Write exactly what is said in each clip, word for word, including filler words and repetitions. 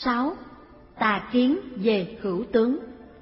sáu. Tà kiến về hữu tướng.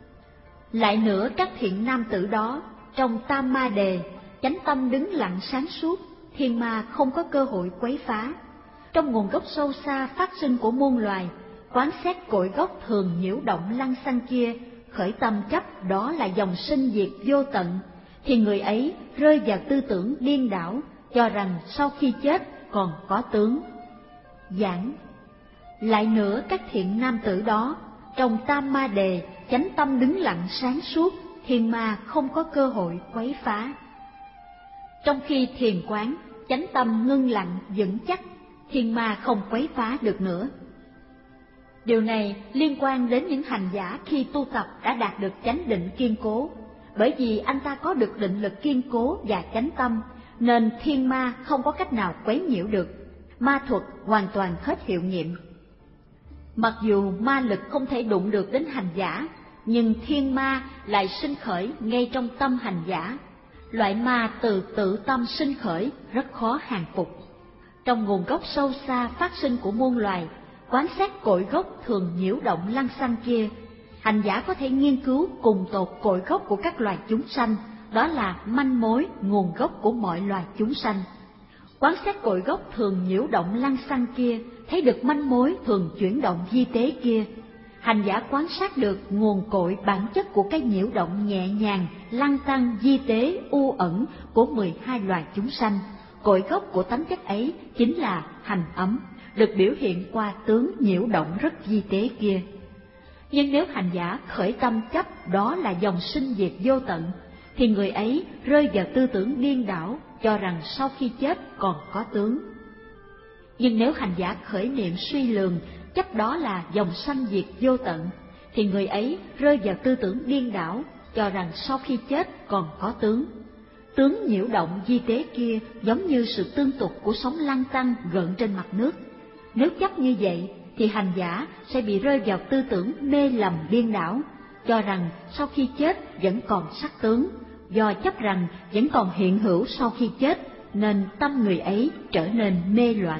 Lại nữa các thiện nam tử đó, trong tam ma đề, chánh tâm đứng lặng sáng suốt, thiên ma không có cơ hội quấy phá. Trong nguồn gốc sâu xa phát sinh của muôn loài, quán xét cội gốc thường nhiễu động lăng xăng kia, khởi tâm chấp đó là dòng sinh diệt vô tận, thì người ấy rơi vào tư tưởng điên đảo, cho rằng sau khi chết còn có tướng. Giảng. Lại nữa các thiện nam tử đó, trong tam ma đề, chánh tâm đứng lặng sáng suốt, thiên ma không có cơ hội quấy phá. Trong khi thiền quán, chánh tâm ngưng lặng vững chắc, thiên ma không quấy phá được nữa. Điều này liên quan đến những hành giả khi tu tập đã đạt được chánh định kiên cố. Bởi vì anh ta có được định lực kiên cố và chánh tâm, nên thiên ma không có cách nào quấy nhiễu được, ma thuật hoàn toàn hết hiệu nghiệm. Mặc dù ma lực không thể đụng được đến hành giả, nhưng thiên ma lại sinh khởi ngay trong tâm hành giả. Loại ma từ tự tâm sinh khởi rất khó hàng phục. Trong nguồn gốc sâu xa phát sinh của muôn loài, quán xét cội gốc thường nhiễu động lăng xăng kia, hành giả có thể nghiên cứu cùng tột cội gốc của các loài chúng sanh, đó là manh mối nguồn gốc của mọi loài chúng sanh. Quán xét cội gốc thường nhiễu động lăng xăng kia, thấy được manh mối thường chuyển động di tế kia. Hành giả quan sát được nguồn cội bản chất của cái nhiễu động nhẹ nhàng, lăng tăng, di tế, u ẩn của mười hai loài chúng sanh. Cội gốc của tánh chất ấy chính là hành ấm, được biểu hiện qua tướng nhiễu động rất di tế kia. Nhưng nếu hành giả khởi tâm chấp đó là dòng sinh diệt vô tận, thì người ấy rơi vào tư tưởng điên đảo, cho rằng sau khi chết còn có tướng. Nhưng nếu hành giả khởi niệm suy lường, chấp đó là dòng sanh diệt vô tận, thì người ấy rơi vào tư tưởng điên đảo, cho rằng sau khi chết còn có tướng. Tướng nhiễu động di tế kia giống như sự tương tục của sóng lăn tăn gợn trên mặt nước. Nếu chấp như vậy, thì hành giả sẽ bị rơi vào tư tưởng mê lầm điên đảo, cho rằng sau khi chết vẫn còn sắc tướng. Do chấp rằng vẫn còn hiện hữu sau khi chết, nên tâm người ấy trở nên mê loạn.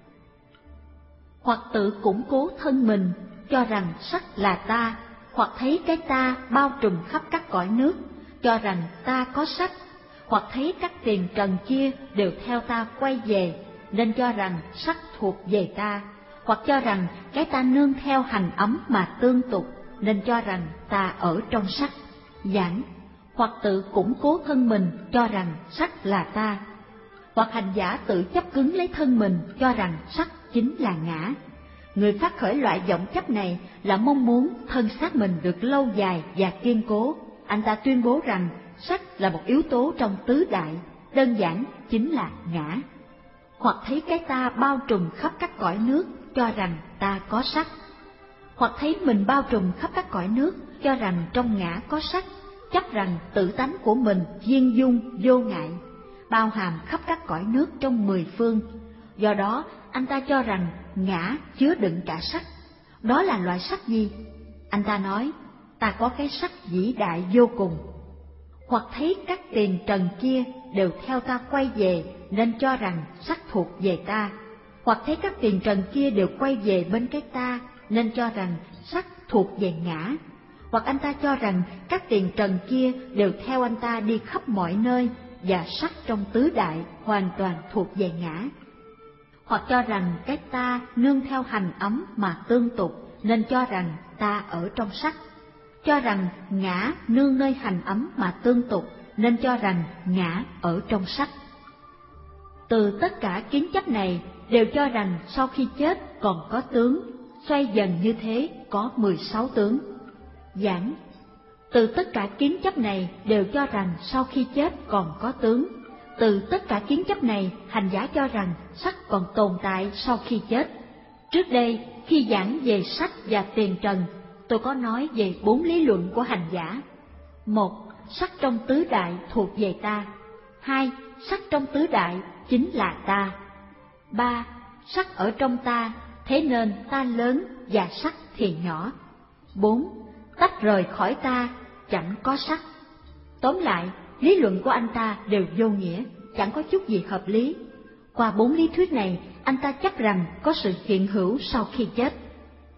Hoặc tự củng cố thân mình, cho rằng sắc là ta, hoặc thấy cái ta bao trùm khắp các cõi nước, cho rằng ta có sắc, hoặc thấy các tiền trần kia đều theo ta quay về, nên cho rằng sắc thuộc về ta, hoặc cho rằng cái ta nương theo hành ấm mà tương tục, nên cho rằng ta ở trong sắc. Giảng. Hoặc tự củng cố thân mình, cho rằng sắc là ta, hoặc hành giả tự chấp cứng lấy thân mình, cho rằng sắc chính là ngã. Người phát khởi loại vọng chấp này là mong muốn thân xác mình được lâu dài và kiên cố. Anh ta tuyên bố rằng sắc là một yếu tố trong tứ đại, đơn giản chính là ngã. Hoặc thấy cái ta bao trùm khắp các cõi nước, cho rằng ta có sắc. Hoặc thấy mình bao trùm khắp các cõi nước, cho rằng trong ngã có sắc, chấp rằng tự tánh của mình viên dung vô ngại, bao hàm khắp các cõi nước trong mười phương. Do đó anh ta cho rằng ngã chứa đựng cả sắc. Đó là loại sắc gì? Anh ta nói, ta có cái sắc vĩ đại vô cùng. Hoặc thấy các tiền trần kia đều theo ta quay về, nên cho rằng sắc thuộc về ta. Hoặc thấy các tiền trần kia đều quay về bên cái ta, nên cho rằng sắc thuộc về ngã. Hoặc anh ta cho rằng các tiền trần kia đều theo anh ta đi khắp mọi nơi, và sắc trong tứ đại hoàn toàn thuộc về ngã. Hoặc cho rằng cái ta nương theo hành ấm mà tương tục, nên cho rằng ta ở trong sắc. Cho rằng ngã nương nơi hành ấm mà tương tục, nên cho rằng ngã ở trong sắc. Từ tất cả kiến chấp này đều cho rằng sau khi chết còn có tướng, xoay dần như thế có mười sáu tướng. Giảng. Từ tất cả kiến chấp này đều cho rằng sau khi chết còn có tướng. Từ tất cả kiến chấp này, hành giả cho rằng sắc còn tồn tại sau khi chết. Trước đây, khi giảng về sắc và tiền trần, tôi có nói về bốn lý luận của hành giả. Một, sắc trong tứ đại thuộc về ta. Hai, sắc trong tứ đại chính là ta. Ba, sắc ở trong ta, thế nên ta lớn và sắc thì nhỏ. Bốn, tách rời khỏi ta, chẳng có sắc. Tóm lại, lý luận của anh ta đều vô nghĩa, chẳng có chút gì hợp lý. Qua bốn lý thuyết này, anh ta chấp rằng có sự hiện hữu sau khi chết.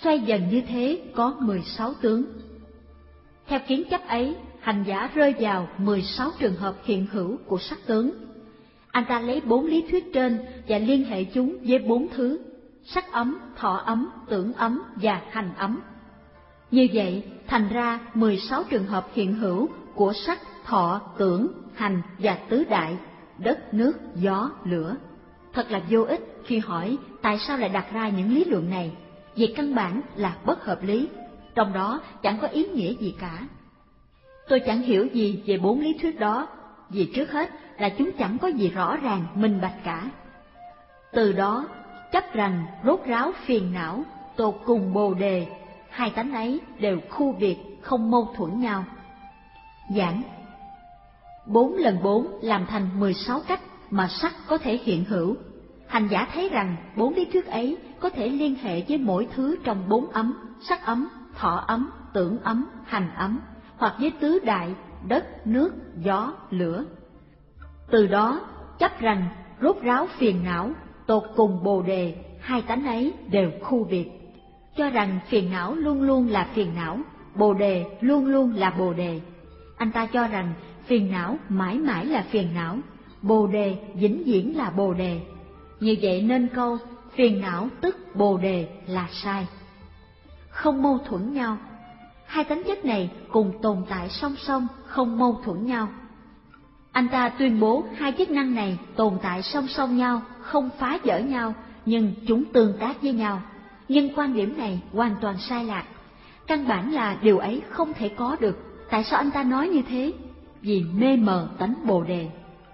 xoay dần như thế có mười sáu tướng. Theo kiến chấp ấy, hành giả rơi vào mười sáu trường hợp hiện hữu của sắc tướng. Anh ta lấy bốn lý thuyết trên và liên hệ chúng với bốn thứ: sắc ấm, thọ ấm, tưởng ấm và hành ấm. Như vậy, thành ra mười sáu trường hợp hiện hữu của sắc, thọ, tưởng, hành và tứ đại, đất, nước, gió, lửa. Thật là vô ích khi hỏi tại sao lại đặt ra những lý luận này, vì căn bản là bất hợp lý, trong đó chẳng có ý nghĩa gì cả. Tôi chẳng hiểu gì về bốn lý thuyết đó, vì trước hết là chúng chẳng có gì rõ ràng, minh bạch cả. Từ đó, chấp rằng rốt ráo phiền não, tột cùng bồ đề, hai tánh ấy đều khu biệt, không mâu thuẫn nhau. Giảng bốn lần bốn làm thành mười sáu cách mà sắc có thể hiện hữu. Hành giả thấy rằng bốn lý thuyết ấy có thể liên hệ với mỗi thứ trong bốn ấm: sắc ấm, thọ ấm, tưởng ấm, hành ấm, hoặc với tứ đại, đất, nước, gió, lửa. Từ đó, chấp rằng rốt ráo phiền não, tột cùng bồ đề, hai tánh ấy đều khu biệt. Cho rằng phiền não luôn luôn là phiền não, bồ đề luôn luôn là bồ đề. Anh ta cho rằng phiền não mãi mãi là phiền não, bồ đề vĩnh viễn là bồ đề. Như vậy nên câu phiền não tức bồ đề là sai. Không mâu thuẫn nhau. Hai tánh chất này cùng tồn tại song song, không mâu thuẫn nhau. Anh ta tuyên bố hai chức năng này tồn tại song song nhau, không phá vỡ nhau, nhưng chúng tương tác với nhau. Nhưng quan điểm này hoàn toàn sai lạc. Căn bản là điều ấy không thể có được. Tại sao anh ta nói như thế? Vì mê mờ tánh bồ đề.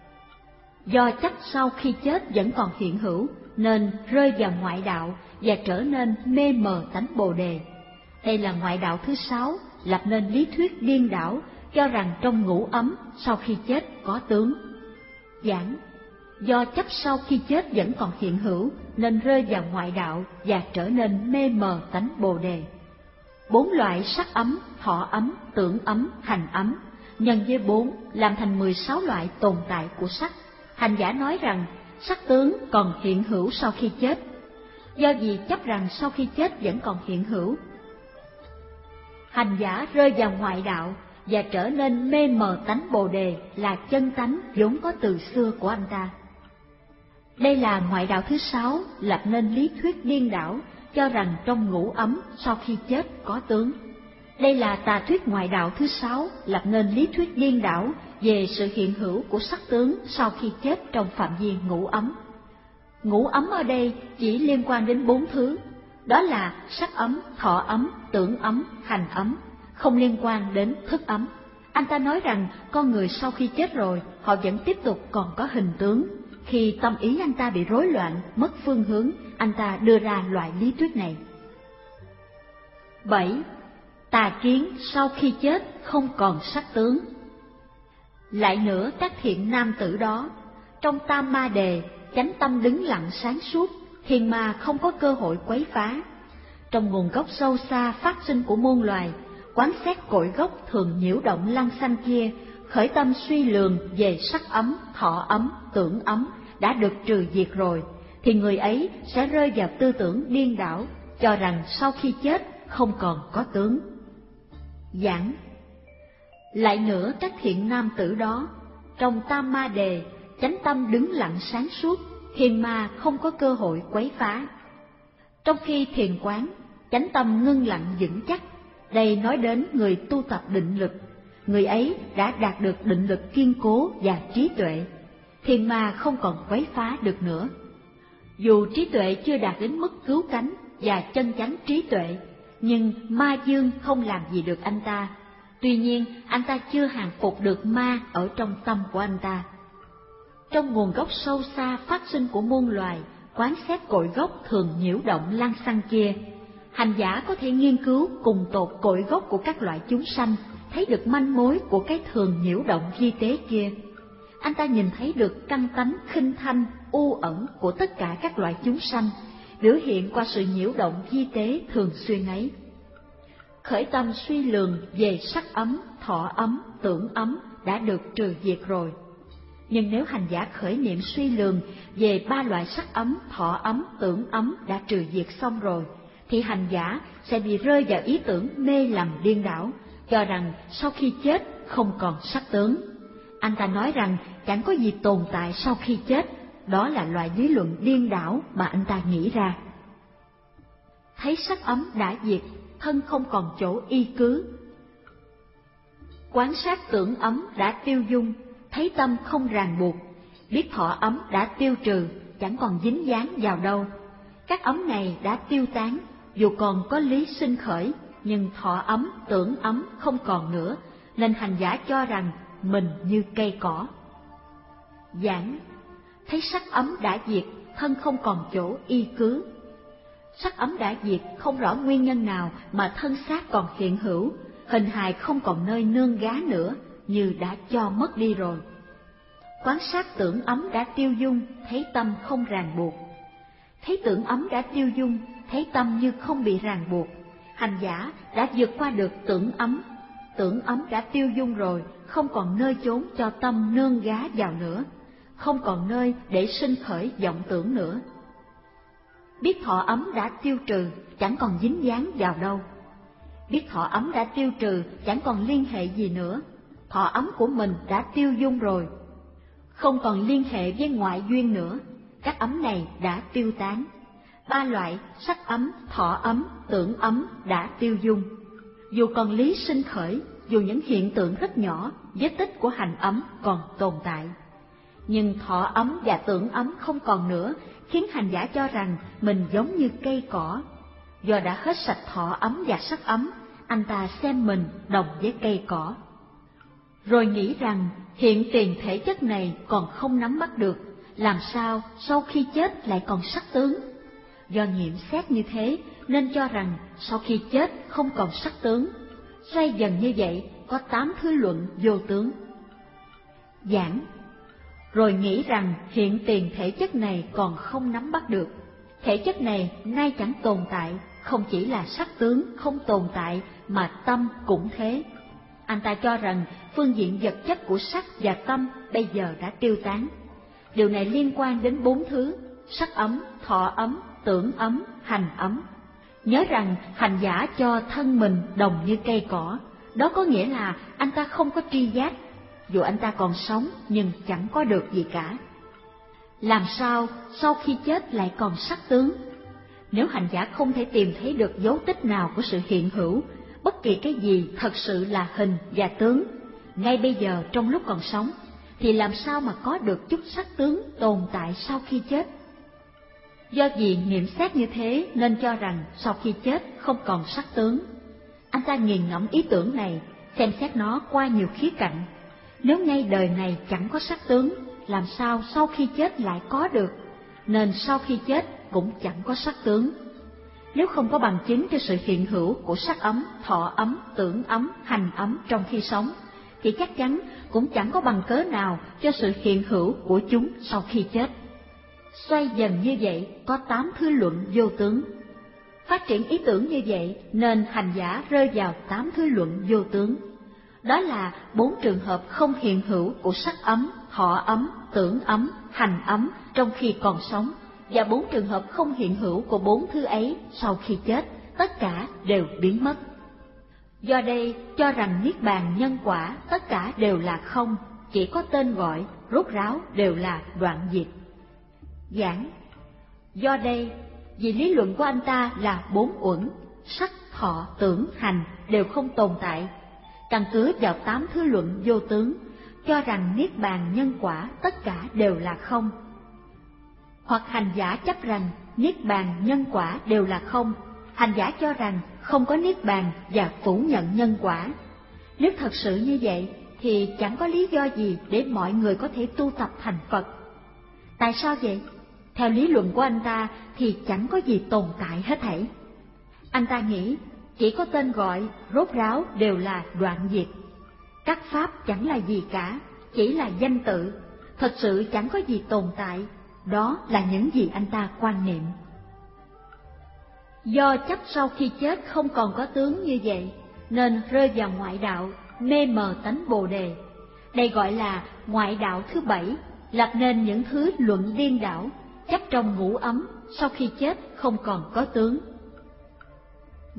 Do chấp sau khi chết vẫn còn hiện hữu, nên rơi vào ngoại đạo và trở nên mê mờ tánh bồ đề. Đây là ngoại đạo thứ sáu, lập nên lý thuyết điên đảo, cho rằng trong ngũ ấm sau khi chết có tướng. Giảng do chấp sau khi chết vẫn còn hiện hữu, nên rơi vào ngoại đạo và trở nên mê mờ tánh bồ đề. Bốn loại sắc ấm, thọ ấm, tưởng ấm, hành ấm, nhân với bốn làm thành mười sáu loại tồn tại của sắc. Hành giả nói rằng sắc tướng còn hiện hữu sau khi chết. Do gì chấp rằng sau khi chết vẫn còn hiện hữu, hành giả rơi vào ngoại đạo và trở nên mê mờ tánh bồ đề là chân tánh vốn có từ xưa của anh ta. Đây là ngoại đạo thứ sáu, lập nên lý thuyết điên đảo, cho rằng trong ngũ ấm sau khi chết có tướng. Đây là tà thuyết ngoại đạo thứ sáu, lập nên lý thuyết điên đảo về sự hiện hữu của sắc tướng sau khi chết trong phạm vi ngũ ấm. Ngũ ấm ở đây chỉ liên quan đến bốn thứ, đó là sắc ấm, thọ ấm, tưởng ấm, hành ấm, không liên quan đến thức ấm. Anh ta nói rằng con người sau khi chết rồi, họ vẫn tiếp tục còn có hình tướng. Khi tâm ý anh ta bị rối loạn, mất phương hướng, anh ta đưa ra loại lý thuyết này. Bảy. Tà kiến sau khi chết không còn sắc tướng. Lại nữa, các thiện nam tử đó, trong tam ma đề, chánh tâm đứng lặng sáng suốt, thiền ma không có cơ hội quấy phá. Trong nguồn gốc sâu xa phát sinh của muôn loài, quán xét cội gốc thường nhiễu động lăng xanh kia, khởi tâm suy lường về sắc ấm, thọ ấm, tưởng ấm đã được trừ diệt rồi, thì người ấy sẽ rơi vào tư tưởng điên đảo, cho rằng sau khi chết không còn có tướng. Giảng lại nữa, các thiện nam tử đó, trong tam ma đề, chánh tâm đứng lặng sáng suốt, thiền ma không có cơ hội quấy phá. Trong khi thiền quán, chánh tâm ngưng lặng vững chắc, đây nói đến người tu tập định lực, người ấy đã đạt được định lực kiên cố và trí tuệ, thiền ma không còn quấy phá được nữa. Dù trí tuệ chưa đạt đến mức cứu cánh và chân chánh trí tuệ, nhưng ma dương không làm gì được anh ta. Tuy nhiên, anh ta chưa hàng phục được ma ở trong tâm của anh ta. Trong nguồn gốc sâu xa phát sinh của muôn loài, quán xét cội gốc thường nhiễu động lăng xăng kia, hành giả có thể nghiên cứu cùng tột cội gốc của các loại chúng sanh, thấy được manh mối của cái thường nhiễu động vi tế kia. Anh ta nhìn thấy được căn tánh khinh thanh, u ẩn của tất cả các loại chúng sanh, biểu hiện qua sự nhiễu động vi tế thường xuyên ấy. Khởi tâm suy lường về sắc ấm, thọ ấm, tưởng ấm đã được trừ diệt rồi. Nhưng nếu hành giả khởi niệm suy lường về ba loại sắc ấm, thọ ấm, tưởng ấm đã trừ diệt xong rồi, thì hành giả sẽ bị rơi vào ý tưởng mê lầm điên đảo, cho rằng sau khi chết không còn sắc tướng. Anh ta nói rằng chẳng có gì tồn tại sau khi chết, đó là loại lý luận điên đảo mà anh ta nghĩ ra. Thấy sắc ấm đã diệt, thân không còn chỗ y cứ. Quán sát tưởng ấm đã tiêu dung, thấy tâm không ràng buộc, biết thọ ấm đã tiêu trừ, chẳng còn dính dáng vào đâu. Các ấm này đã tiêu tán, dù còn có lý sinh khởi, nhưng thọ ấm, tưởng ấm không còn nữa, nên hành giả cho rằng mình như cây cỏ. Giảng, thấy sắc ấm đã diệt, thân không còn chỗ y cứ. Sắc ấm đã diệt, không rõ nguyên nhân nào mà thân xác còn hiện hữu, hình hài không còn nơi nương gá nữa, như đã cho mất đi rồi. Quán sát tưởng ấm đã tiêu dung, thấy tâm không ràng buộc. Thấy tưởng ấm đã tiêu dung, thấy tâm như không bị ràng buộc. Hành giả đã vượt qua được tưởng ấm. Tưởng ấm đã tiêu dung rồi, không còn nơi chốn cho tâm nương gá vào nữa, không còn nơi để sinh khởi vọng tưởng nữa. Biết thọ ấm đã tiêu trừ, chẳng còn dính dáng vào đâu. Biết thọ ấm đã tiêu trừ, chẳng còn liên hệ gì nữa. Thọ ấm của mình đã tiêu dung rồi, không còn liên hệ với ngoại duyên nữa. Các ấm này đã tiêu tán. Ba loại sắc ấm, thọ ấm, tưởng ấm đã tiêu dung. Dù còn lý sinh khởi, dù những hiện tượng rất nhỏ, vết tích của hành ấm còn tồn tại, nhưng thọ ấm và tưởng ấm không còn nữa, khiến hành giả cho rằng mình giống như cây cỏ. Do đã hết sạch thọ ấm và sắc ấm, anh ta xem mình đồng với cây cỏ. Rồi nghĩ rằng hiện tiền thể chất này còn không nắm bắt được, làm sao sau khi chết lại còn sắc tướng. Do nghiệm xét như thế nên cho rằng sau khi chết không còn sắc tướng. Xoay dần như vậy có tám thứ luận vô tướng. Giảng, rồi nghĩ rằng hiện tiền thể chất này còn không nắm bắt được. Thể chất này nay chẳng tồn tại, không chỉ là sắc tướng không tồn tại mà tâm cũng thế. Anh ta cho rằng phương diện vật chất của sắc và tâm bây giờ đã tiêu tán. Điều này liên quan đến bốn thứ: sắc ấm, thọ ấm, tưởng ấm, hành ấm. Nhớ rằng hành giả cho thân mình đồng như cây cỏ, đó có nghĩa là anh ta không có tri giác, dù anh ta còn sống nhưng chẳng có được gì cả. Làm sao sau khi chết lại còn sắc tướng? Nếu hành giả không thể tìm thấy được dấu tích nào của sự hiện hữu, bất kỳ cái gì thật sự là hình và tướng, ngay bây giờ trong lúc còn sống, thì làm sao mà có được chút sắc tướng tồn tại sau khi chết? Do vì nghiệm xét như thế nên cho rằng sau khi chết không còn sắc tướng. Anh ta nghiền ngẫm ý tưởng này, xem xét nó qua nhiều khía cạnh. Nếu ngay đời này chẳng có sắc tướng, làm sao sau khi chết lại có được? Nên sau khi chết cũng chẳng có sắc tướng. Nếu không có bằng chứng cho sự hiện hữu của sắc ấm, thọ ấm, tưởng ấm, hành ấm trong khi sống, thì chắc chắn cũng chẳng có bằng cớ nào cho sự hiện hữu của chúng sau khi chết. Xoay dần như vậy có tám thứ luận vô tướng. Phát triển ý tưởng như vậy nên hành giả rơi vào tám thứ luận vô tướng. Đó là bốn trường hợp không hiện hữu của sắc ấm, thọ ấm, tưởng ấm, hành ấm trong khi còn sống, và bốn trường hợp không hiện hữu của bốn thứ ấy sau khi chết, tất cả đều biến mất. Do đây cho rằng niết bàn nhân quả tất cả đều là không, chỉ có tên gọi, rốt ráo đều là đoạn diệt. Giảng, do đây vì lý luận của anh ta là bốn uẩn, sắc, thọ, tưởng, hành đều không tồn tại, căn cứ vào tám thứ luận vô tướng, cho rằng niết bàn nhân quả tất cả đều là không. Hoặc hành giả chấp rằng niết bàn nhân quả đều là không, hành giả cho rằng không có niết bàn và phủ nhận nhân quả. Nếu thật sự như vậy thì chẳng có lý do gì để mọi người có thể tu tập thành Phật. Tại sao vậy? Theo lý luận của anh ta thì chẳng có gì tồn tại hết thảy. Anh ta nghĩ chỉ có tên gọi, rốt ráo đều là đoạn diệt. Các pháp chẳng là gì cả, chỉ là danh tự, thật sự chẳng có gì tồn tại. Đó là những gì anh ta quan niệm. Do chấp sau khi chết không còn có tướng như vậy, nên rơi vào ngoại đạo, mê mờ tánh Bồ Đề. Đây gọi là ngoại đạo thứ bảy, lập nên những thứ luận điên đảo, chấp trong ngũ ấm, sau khi chết không còn có tướng.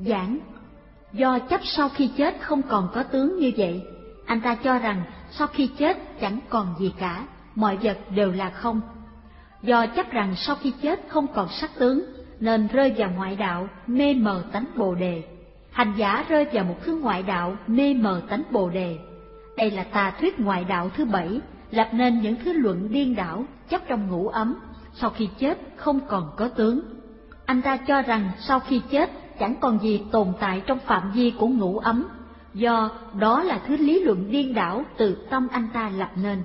Giảng: do chấp sau khi chết không còn có tướng như vậy, anh ta cho rằng sau khi chết chẳng còn gì cả, mọi vật đều là không. Do chấp rằng sau khi chết không còn sắc tướng, nên rơi vào ngoại đạo mê mờ tánh Bồ Đề. Hành giả rơi vào một thứ ngoại đạo mê mờ tánh Bồ Đề. Đây là tà thuyết ngoại đạo thứ bảy, lập nên những thứ luận điên đảo, chấp trong ngũ ấm, sau khi chết không còn có tướng. Anh ta cho rằng sau khi chết chẳng còn gì tồn tại trong phạm vi của ngũ ấm, do đó là thứ lý luận điên đảo từ tâm anh ta lập nên.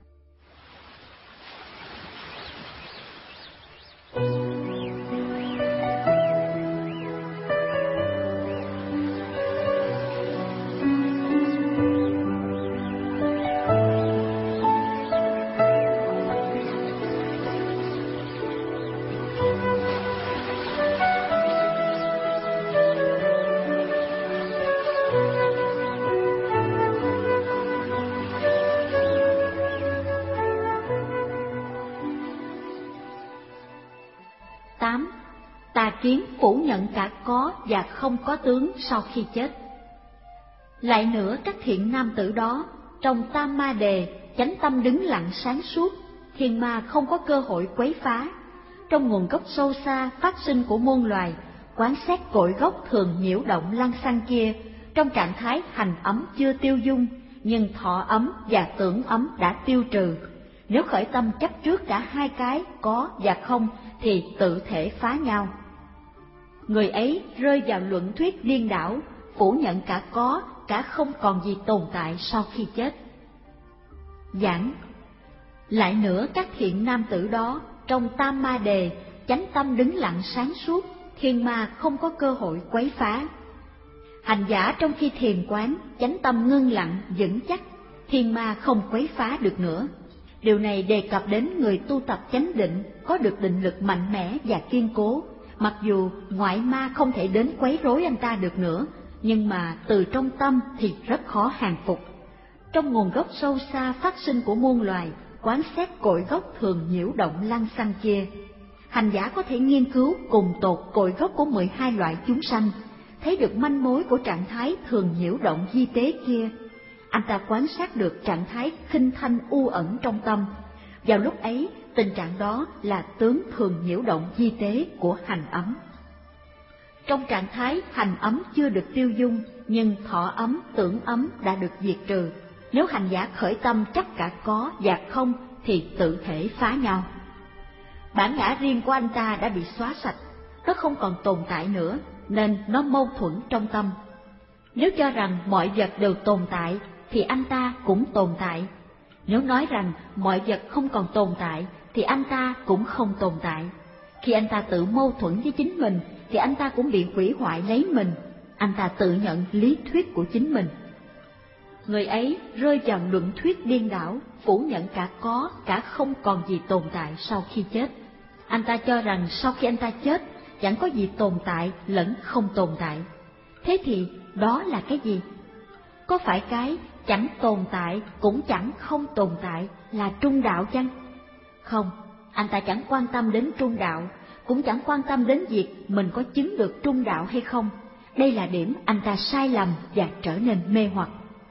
tám. Tà kiến phủ nhận cả có và không có tướng sau khi chết. Lại nữa, các thiện nam tử đó, trong tam ma đề, chánh tâm đứng lặng sáng suốt, thiên ma không có cơ hội quấy phá. Trong nguồn gốc sâu xa phát sinh của muôn loài, quán xét cội gốc thường nhiễu động lăng xăng kia, trong trạng thái hành ấm chưa tiêu dung, nhưng thọ ấm và tưởng ấm đã tiêu trừ. Nếu khởi tâm chấp trước cả hai cái có và không thì tự thể phá nhau. Người ấy rơi vào luận thuyết điên đảo, phủ nhận cả có, cả không còn gì tồn tại sau khi chết. Giảng: lại nữa, các thiện nam tử đó, trong tam ma đề, chánh tâm đứng lặng sáng suốt, thiên ma không có cơ hội quấy phá. Hành giả trong khi thiền quán, chánh tâm ngưng lặng, vững chắc, thiên ma không quấy phá được nữa. Điều này đề cập đến người tu tập chánh định, có được định lực mạnh mẽ và kiên cố, mặc dù ngoại ma không thể đến quấy rối anh ta được nữa, nhưng mà từ trong tâm thì rất khó hàng phục. Trong nguồn gốc sâu xa phát sinh của muôn loài, quán xét cội gốc thường nhiễu động lăng xăng kia, hành giả có thể nghiên cứu cùng tột cội gốc của mười hai loại chúng sanh, thấy được manh mối của trạng thái thường nhiễu động di tế kia. Anh ta quan sát được trạng thái khinh thanh u ẩn trong tâm. Vào lúc ấy, tình trạng đó là tướng thường nhiễu động di tế của hành ấm. Trong trạng thái hành ấm chưa được tiêu dung, nhưng thọ ấm, tưởng ấm đã được diệt trừ. Nếu hành giả khởi tâm chấp cả có và không thì tự thể phá nhau. Bản ngã riêng của anh ta đã bị xóa sạch, nó không còn tồn tại nữa, nên nó mâu thuẫn trong tâm. Nếu cho rằng mọi vật đều tồn tại thì anh ta cũng tồn tại. Nếu nói rằng mọi vật không còn tồn tại thì anh ta cũng không tồn tại. Khi anh ta tự mâu thuẫn với chính mình thì anh ta cũng bị hủy hoại lấy mình. Anh ta tự nhận lý thuyết của chính mình. Người ấy rơi vào luận thuyết điên đảo, phủ nhận cả có, cả không còn gì tồn tại sau khi chết. Anh ta cho rằng sau khi anh ta chết, chẳng có gì tồn tại lẫn không tồn tại. Thế thì đó là cái gì? Có phải cái chẳng tồn tại cũng chẳng không tồn tại là trung đạo chăng? Không, anh ta chẳng quan tâm đến trung đạo, cũng chẳng quan tâm đến việc mình có chứng được trung đạo hay không. Đây là điểm anh ta sai lầm và trở nên mê hoặc.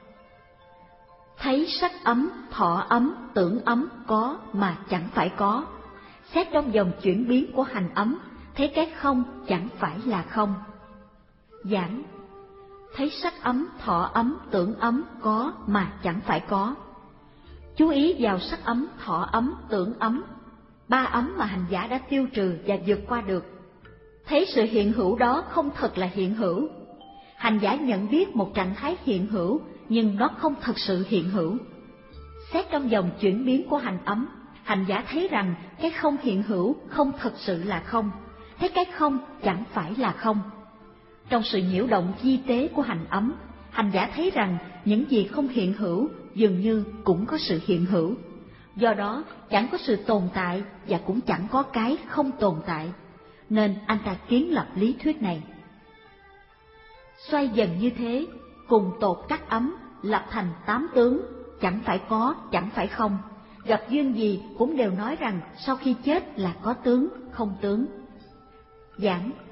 Thấy sắc ấm, thọ ấm, tưởng ấm có mà chẳng phải có. Xét trong dòng chuyển biến của hành ấm, thấy cái không chẳng phải là không. Giảng: thấy sắc ấm, thọ ấm, tưởng ấm có mà chẳng phải có. Chú ý vào sắc ấm, thọ ấm, tưởng ấm, ba ấm mà hành giả đã tiêu trừ và vượt qua được. Thấy sự hiện hữu đó không thật là hiện hữu. Hành giả nhận biết một trạng thái hiện hữu, nhưng nó không thật sự hiện hữu. Xét trong dòng chuyển biến của hành ấm, hành giả thấy rằng cái không hiện hữu không thật sự là không, thấy cái không chẳng phải là không. Trong sự nhiễu động di tế của hành ấm, hành giả thấy rằng những gì không hiện hữu dường như cũng có sự hiện hữu. Do đó, chẳng có sự tồn tại và cũng chẳng có cái không tồn tại, nên anh ta kiến lập lý thuyết này. Xoay dần như thế, cùng tột các ấm, lập thành tám tướng, chẳng phải có, chẳng phải không. Gặp duyên gì cũng đều nói rằng sau khi chết là có tướng, không tướng. Giảng: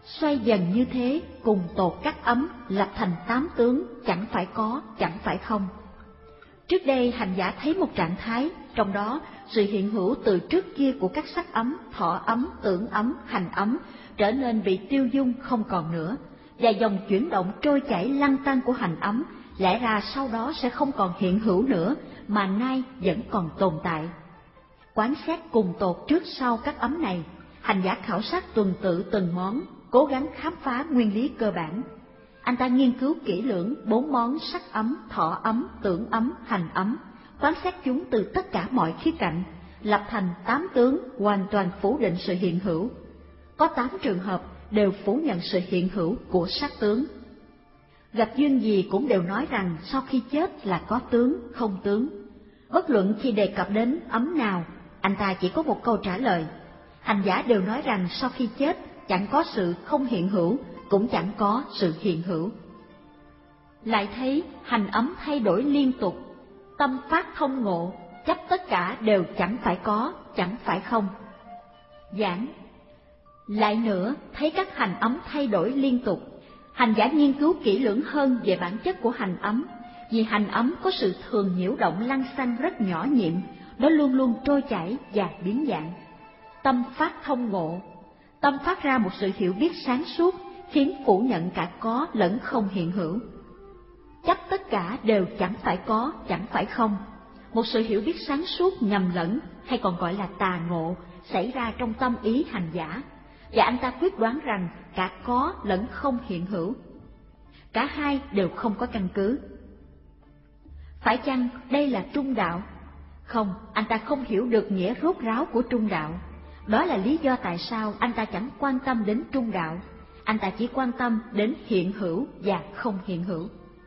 Xoay dần như thế, cùng tột các ấm, lập thành tám tướng, chẳng phải có, chẳng phải không. Trước đây hành giả thấy một trạng thái, trong đó sự hiện hữu từ trước kia của các sắc ấm, thọ ấm, tưởng ấm, hành ấm trở nên bị tiêu dung không còn nữa, và dòng chuyển động trôi chảy lăn tăn của hành ấm lẽ ra sau đó sẽ không còn hiện hữu nữa, mà nay vẫn còn tồn tại. Quán xét cùng tột trước sau các ấm này, hành giả khảo sát tuần tự từng món, cố gắng khám phá nguyên lý cơ bản. Anh ta nghiên cứu kỹ lưỡng bốn món sắc ấm, thọ ấm, tưởng ấm, hành ấm, quán xét chúng từ tất cả mọi khía cạnh, lập thành tám tướng hoàn toàn phủ định sự hiện hữu. Có tám trường hợp đều phủ nhận sự hiện hữu của sắc tướng. Gặp duyên gì cũng đều nói rằng sau khi chết là có tướng, không tướng. Bất luận khi đề cập đến ấm nào, anh ta chỉ có một câu trả lời. Hành giả đều nói rằng sau khi chết chẳng có sự không hiện hữu, cũng chẳng có sự hiện hữu. Lại thấy hành ấm thay đổi liên tục, tâm phát thông ngộ, chấp tất cả đều chẳng phải có, chẳng phải không. Giảng. Lại nữa, thấy các hành ấm thay đổi liên tục, hành giả nghiên cứu kỹ lưỡng hơn về bản chất của hành ấm, vì hành ấm có sự thường nhiễu động lăng xăng rất nhỏ nhiệm, nó luôn luôn trôi chảy và biến dạng. Tâm phát thông ngộ, tâm phát ra một sự hiểu biết sáng suốt, khiến phủ nhận cả có lẫn không hiện hữu. Chấp tất cả đều chẳng phải có, chẳng phải không. Một sự hiểu biết sáng suốt nhầm lẫn, hay còn gọi là tà ngộ, xảy ra trong tâm ý hành giả, và anh ta quyết đoán rằng cả có lẫn không hiện hữu. Cả hai đều không có căn cứ. Phải chăng đây là trung đạo? Không, anh ta không hiểu được nghĩa rốt ráo của trung đạo. Đó là lý do tại sao anh ta chẳng quan tâm đến trung đạo, anh ta chỉ quan tâm đến hiện hữu và không hiện hữu.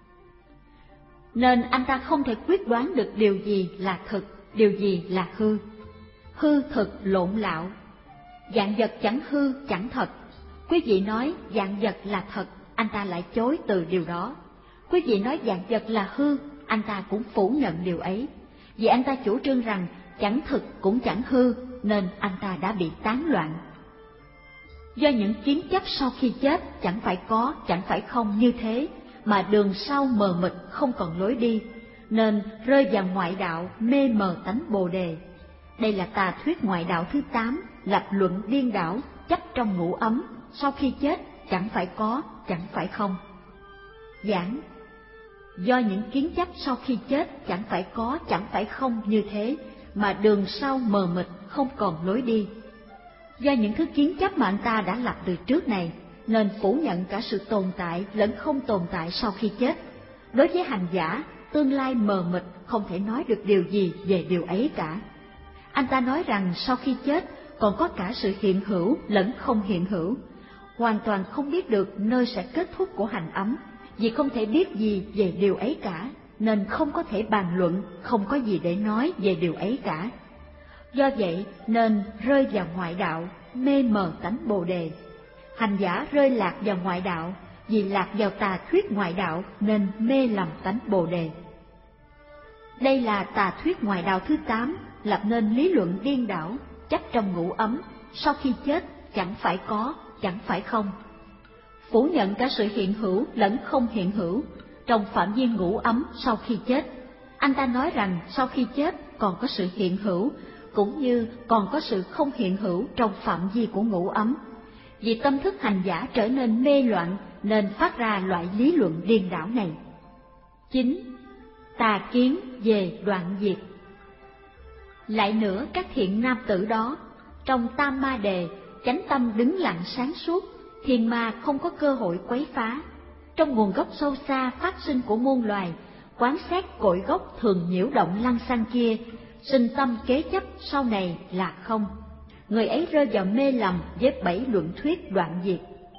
Nên anh ta không thể quyết đoán được điều gì là thực, điều gì là hư. Hư thực lộn lạo, dạng vật chẳng hư chẳng thật. Quý vị nói dạng vật là thật, anh ta lại chối từ điều đó. Quý vị nói dạng vật là hư, anh ta cũng phủ nhận điều ấy. Vì anh ta chủ trương rằng chẳng thực cũng chẳng hư, nên anh ta đã bị tán loạn. Do những kiến chấp sau khi chết chẳng phải có, chẳng phải không như thế, mà đường sau mờ mịt không còn lối đi, nên rơi vào ngoại đạo mê mờ tánh Bồ Đề. Đây là tà thuyết ngoại đạo thứ tám, lập luận điên đảo, chấp trong ngũ ấm, sau khi chết chẳng phải có, chẳng phải không. Giảng. Do những kiến chấp sau khi chết chẳng phải có, chẳng phải không như thế, mà đường sau mờ mịt không còn lối đi. Do những thứ kiến chấp mà anh ta đã lập từ trước này, nên phủ nhận cả sự tồn tại lẫn không tồn tại sau khi chết. Đối với hành giả, tương lai mờ mịt không thể nói được điều gì về điều ấy cả. Anh ta nói rằng sau khi chết còn có cả sự hiện hữu lẫn không hiện hữu, hoàn toàn không biết được nơi sẽ kết thúc của hành ấm, vì không thể biết gì về điều ấy cả, nên không có thể bàn luận, không có gì để nói về điều ấy cả. Do vậy nên rơi vào ngoại đạo, mê mờ tánh Bồ Đề. Hành giả rơi lạc vào ngoại đạo, vì lạc vào tà thuyết ngoại đạo nên mê lầm tánh Bồ Đề. Đây là tà thuyết ngoại đạo thứ tám, lập nên lý luận điên đảo, chấp trong ngũ ấm, sau khi chết chẳng phải có, chẳng phải không. Phủ nhận cả sự hiện hữu lẫn không hiện hữu trong phạm vi ngũ ấm sau khi chết. Anh ta nói rằng sau khi chết còn có sự hiện hữu, cũng như còn có sự không hiện hữu trong phạm vi của ngũ ấm. Vì tâm thức hành giả trở nên mê loạn nên phát ra loại lý luận điên đảo này. Chín. Tà kiến về đoạn diệt. Lại nữa các thiện nam tử đó, trong tam ma đề, chánh tâm đứng lặng sáng suốt, thiền ma không có cơ hội quấy phá. Trong nguồn gốc sâu xa phát sinh của muôn loài, quán xét cội gốc thường nhiễu động lăng xăng kia, sinh tâm kế chấp sau này là không. Người ấy rơi vào mê lầm với bảy luận thuyết đoạn diệt.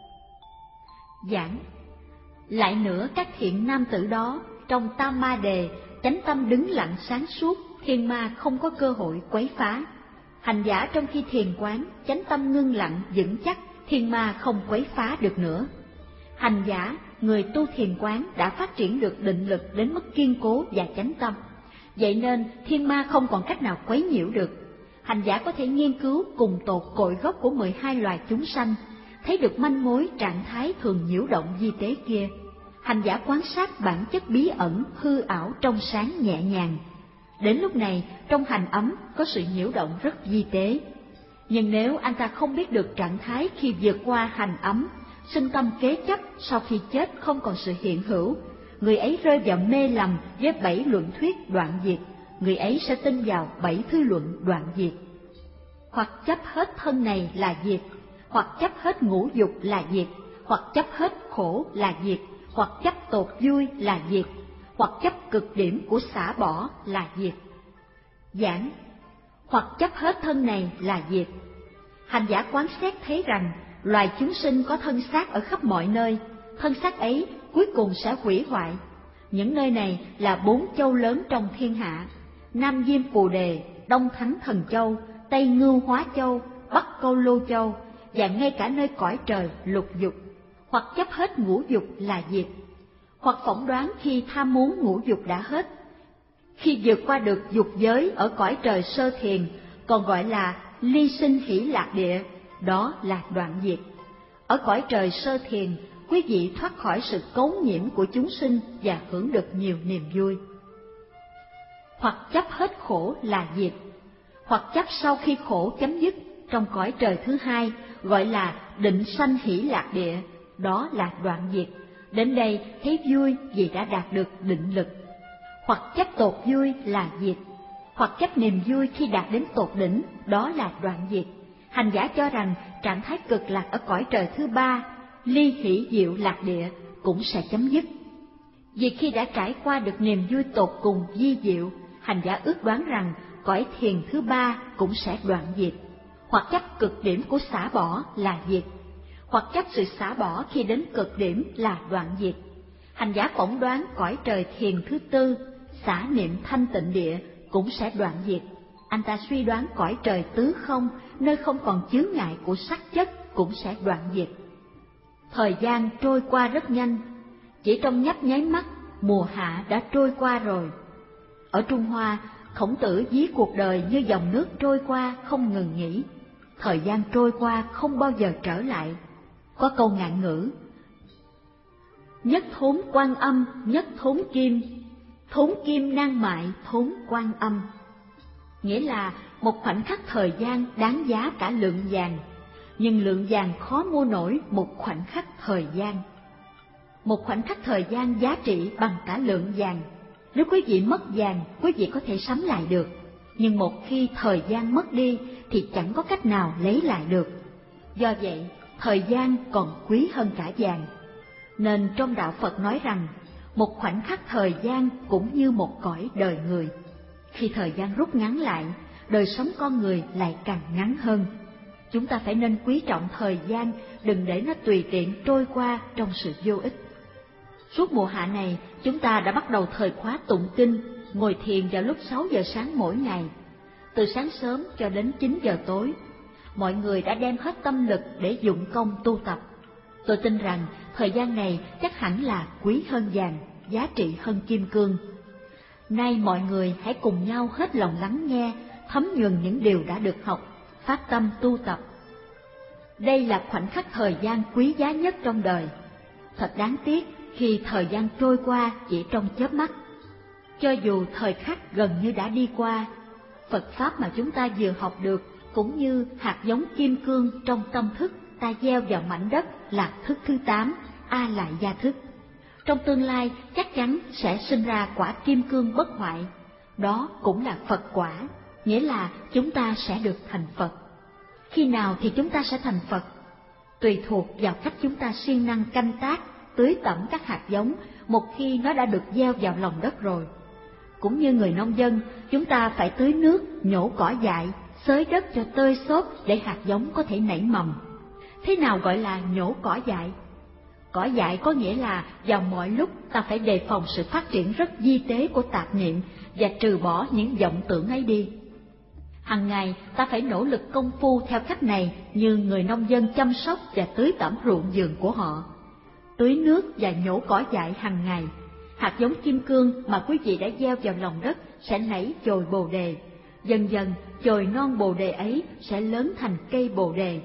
Giảng. Lại nữa các thiện nam tử đó, trong tam ma đề, chánh tâm đứng lặng sáng suốt, thiền ma không có cơ hội quấy phá. Hành giả trong khi thiền quán, chánh tâm ngưng lặng vững chắc, thiền ma không quấy phá được nữa. Hành giả, người tu thiền quán đã phát triển được định lực đến mức kiên cố và chánh tâm, vậy nên thiên ma không còn cách nào quấy nhiễu được. Hành giả có thể nghiên cứu cùng tột cội gốc của mười hai loài chúng sanh, thấy được manh mối trạng thái thường nhiễu động vi tế kia. Hành giả quan sát bản chất bí ẩn, hư ảo trong sáng nhẹ nhàng. Đến lúc này, trong hành ấm có sự nhiễu động rất vi tế. Nhưng nếu anh ta không biết được trạng thái khi vượt qua hành ấm, sinh tâm kế chấp sau khi chết không còn sự hiện hữu, người ấy rơi vào mê lầm với bảy luận thuyết đoạn diệt, người ấy sẽ tin vào bảy thư luận đoạn diệt. Hoặc chấp hết thân này là diệt, hoặc chấp hết ngũ dục là diệt, hoặc chấp hết khổ là diệt, hoặc chấp tột vui là diệt, hoặc chấp cực điểm của xả bỏ là diệt. Giảng, hoặc chấp hết thân này là diệt. Hành giả quán xét thấy rằng loài chúng sinh có thân xác ở khắp mọi nơi, thân xác ấy cuối cùng sẽ hủy hoại. Những nơi này là bốn châu lớn trong thiên hạ: Nam Diêm Phù Đề, Đông Thắng Thần Châu, Tây Ngưu Hóa Châu, Bắc Câu Lô Châu, và ngay cả nơi cõi trời lục dục. Hoặc chấp hết ngũ dục là diệt, hoặc phỏng đoán khi tham muốn ngũ dục đã hết. Khi vượt qua được dục giới ở cõi trời sơ thiền, còn gọi là ly sinh hỷ lạc địa, đó là đoạn diệt. Ở cõi trời sơ thiền, quý vị thoát khỏi sự cấu nhiễm của chúng sinh và hưởng được nhiều niềm vui. Hoặc chấp hết khổ là diệt, hoặc chấp sau khi khổ chấm dứt trong cõi trời thứ hai, gọi là định sanh hỷ lạc địa, đó là đoạn diệt. Đến đây thấy vui vì đã đạt được định lực. Hoặc chấp tột vui là diệt, hoặc chấp niềm vui khi đạt đến tột đỉnh, đó là đoạn diệt. Hành giả cho rằng trạng thái cực lạc ở cõi trời thứ ba, ly hỷ diệu lạc địa, cũng sẽ chấm dứt. Vì khi đã trải qua được niềm vui tột cùng vi diệu, hành giả ước đoán rằng cõi thiền thứ ba cũng sẽ đoạn diệt. Hoặc chấp cực điểm của xả bỏ là diệt, hoặc chấp sự xả bỏ khi đến cực điểm là đoạn diệt. Hành giả phỏng đoán cõi trời thiền thứ tư, xả niệm thanh tịnh địa, cũng sẽ đoạn diệt. Anh ta suy đoán cõi trời tứ không, nơi không còn chướng ngại của sắc chất, cũng sẽ đoạn diệt. Thời gian trôi qua rất nhanh, chỉ trong nhấp nháy mắt, mùa hạ đã trôi qua rồi. Ở Trung Hoa, Khổng Tử ví cuộc đời như dòng nước trôi qua không ngừng nghỉ, thời gian trôi qua không bao giờ trở lại. Có câu ngạn ngữ: nhất thốn Quan Âm, nhất thốn kim, thốn kim nan mại thốn Quan Âm. Nghĩa là một khoảnh khắc thời gian đáng giá cả lượng vàng, nhưng lượng vàng khó mua nổi một khoảnh khắc thời gian. Một khoảnh khắc thời gian giá trị bằng cả lượng vàng. Nếu quý vị mất vàng, quý vị có thể sắm lại được, nhưng một khi thời gian mất đi thì chẳng có cách nào lấy lại được. Do vậy, thời gian còn quý hơn cả vàng. Nên trong đạo Phật nói rằng, một khoảnh khắc thời gian cũng như một cõi đời người. Khi thời gian rút ngắn lại, đời sống con người lại càng ngắn hơn. Chúng ta phải nên quý trọng thời gian, đừng để nó tùy tiện trôi qua trong sự vô ích. Suốt mùa hạ này, chúng ta đã bắt đầu thời khóa tụng kinh, ngồi thiền vào lúc sáu giờ sáng mỗi ngày. Từ sáng sớm cho đến chín giờ tối, mọi người đã đem hết tâm lực để dụng công tu tập. Tôi tin rằng thời gian này chắc hẳn là quý hơn vàng, giá trị hơn kim cương. Nay mọi người hãy cùng nhau hết lòng lắng nghe, thấm nhuần những điều đã được học, phát tâm tu tập. Đây là khoảnh khắc thời gian quý giá nhất trong đời. Thật đáng tiếc khi thời gian trôi qua chỉ trong chớp mắt. Cho dù thời khắc gần như đã đi qua, Phật Pháp mà chúng ta vừa học được cũng như hạt giống kim cương trong tâm thức ta gieo vào mảnh đất là thức thứ tám, A Lại Gia thức. Trong tương lai chắc chắn sẽ sinh ra quả kim cương bất hoại, đó cũng là Phật quả, nghĩa là chúng ta sẽ được thành Phật. Khi nào thì chúng ta sẽ thành Phật? Tùy thuộc vào cách chúng ta siêng năng canh tác, tưới tẩm các hạt giống một khi nó đã được gieo vào lòng đất rồi. Cũng như người nông dân, chúng ta phải tưới nước, nhổ cỏ dại, xới đất cho tơi xốp để hạt giống có thể nảy mầm. Thế nào gọi là nhổ cỏ dại? Cỏ dại có nghĩa là vào mọi lúc ta phải đề phòng sự phát triển rất vi tế của tạp niệm và trừ bỏ những vọng tưởng ấy đi. Hằng ngày ta phải nỗ lực công phu theo cách này như người nông dân chăm sóc và tưới tẩm ruộng vườn của họ. Tưới nước và nhổ cỏ dại hàng ngày, hạt giống kim cương mà quý vị đã gieo vào lòng đất sẽ nảy chồi bồ đề. Dần dần chồi non bồ đề ấy sẽ lớn thành cây bồ đề,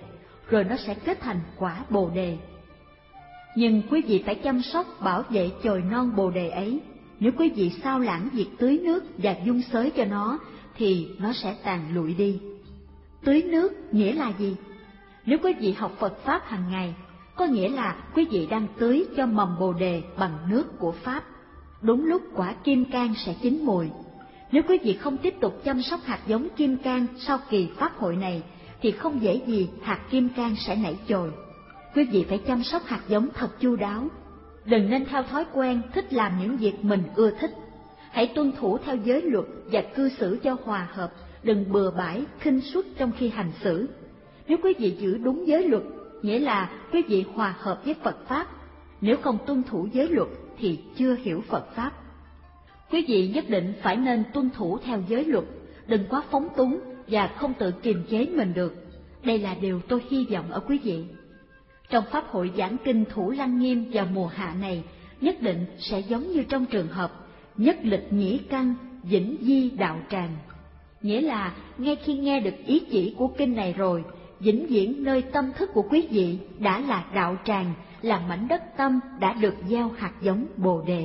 rồi nó sẽ kết thành quả Bồ Đề. Nhưng quý vị phải chăm sóc bảo vệ chồi non Bồ Đề ấy. Nếu quý vị sao lãng việc tưới nước và dung xới cho nó, thì nó sẽ tàn lụi đi. Tưới nước nghĩa là gì? Nếu quý vị học Phật Pháp hàng ngày, có nghĩa là quý vị đang tưới cho mầm Bồ Đề bằng nước của Pháp. Đúng lúc quả kim cang sẽ chín mùi. Nếu quý vị không tiếp tục chăm sóc hạt giống kim cang sau kỳ Pháp hội này, thì không dễ gì hạt kim cang sẽ nảy chồi. Quý vị phải chăm sóc hạt giống thật chu đáo. Đừng nên theo thói quen thích làm những việc mình ưa thích. Hãy tuân thủ theo giới luật và cư xử cho hòa hợp, đừng bừa bãi, khinh suất trong khi hành xử. Nếu quý vị giữ đúng giới luật, nghĩa là quý vị hòa hợp với Phật Pháp. Nếu không tuân thủ giới luật thì chưa hiểu Phật Pháp. Quý vị nhất định phải nên tuân thủ theo giới luật, đừng quá phóng túng và không tự kiềm chế mình được. Đây là điều tôi hy vọng ở quý vị. Trong Pháp hội giảng kinh Thủ Lăng Nghiêm vào mùa hạ này, nhất định sẽ giống như trong trường hợp nhất lịch nhĩ căn, vĩnh di đạo tràng. Nghĩa là ngay khi nghe được ý chỉ của kinh này rồi, vĩnh viễn nơi tâm thức của quý vị đã là đạo tràng, là mảnh đất tâm đã được gieo hạt giống Bồ Đề.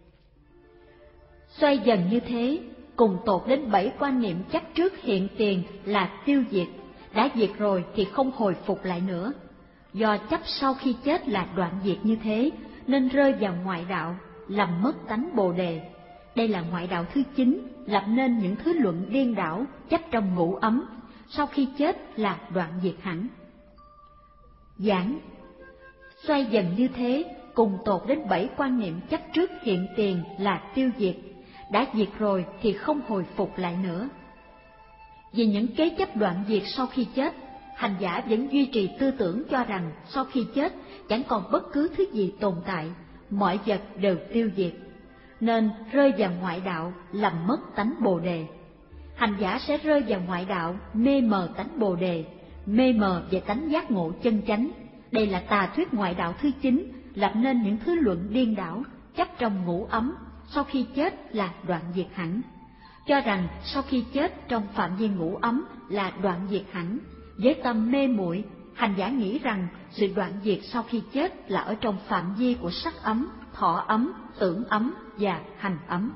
Xoay dần như thế, cùng tột đến bảy quan niệm chấp trước hiện tiền là tiêu diệt, đã diệt rồi thì không hồi phục lại nữa. Do chấp sau khi chết là đoạn diệt như thế, nên rơi vào ngoại đạo, làm mất tánh Bồ Đề. Đây là ngoại đạo thứ chín, lập nên những thứ luận điên đảo, chấp trong ngũ ấm, sau khi chết là đoạn diệt hẳn. Giảng xoay dần như thế, cùng tột đến bảy quan niệm chấp trước hiện tiền là tiêu diệt, đã diệt rồi thì không hồi phục lại nữa. Vì những kế chấp đoạn diệt sau khi chết, hành giả vẫn duy trì tư tưởng cho rằng sau khi chết chẳng còn bất cứ thứ gì tồn tại, mọi vật đều tiêu diệt, nên rơi vào ngoại đạo làm mất tánh Bồ Đề. Hành giả sẽ rơi vào ngoại đạo mê mờ tánh Bồ Đề, mê mờ về tánh giác ngộ chân chánh. Đây là tà thuyết ngoại đạo thứ chín, lập nên những thứ luận điên đảo, chấp trong ngũ ấm, sau khi chết là đoạn diệt hẳn. Cho rằng sau khi chết trong phạm vi ngũ ấm là đoạn diệt hẳn. Với tâm mê muội, hành giả nghĩ rằng sự đoạn diệt sau khi chết là ở trong phạm vi của sắc ấm, thọ ấm, tưởng ấm và hành ấm.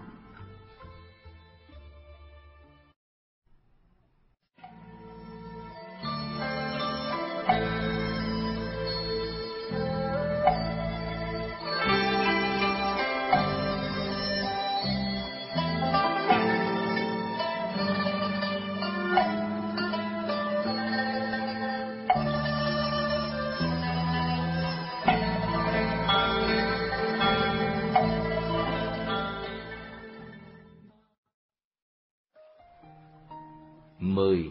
mười.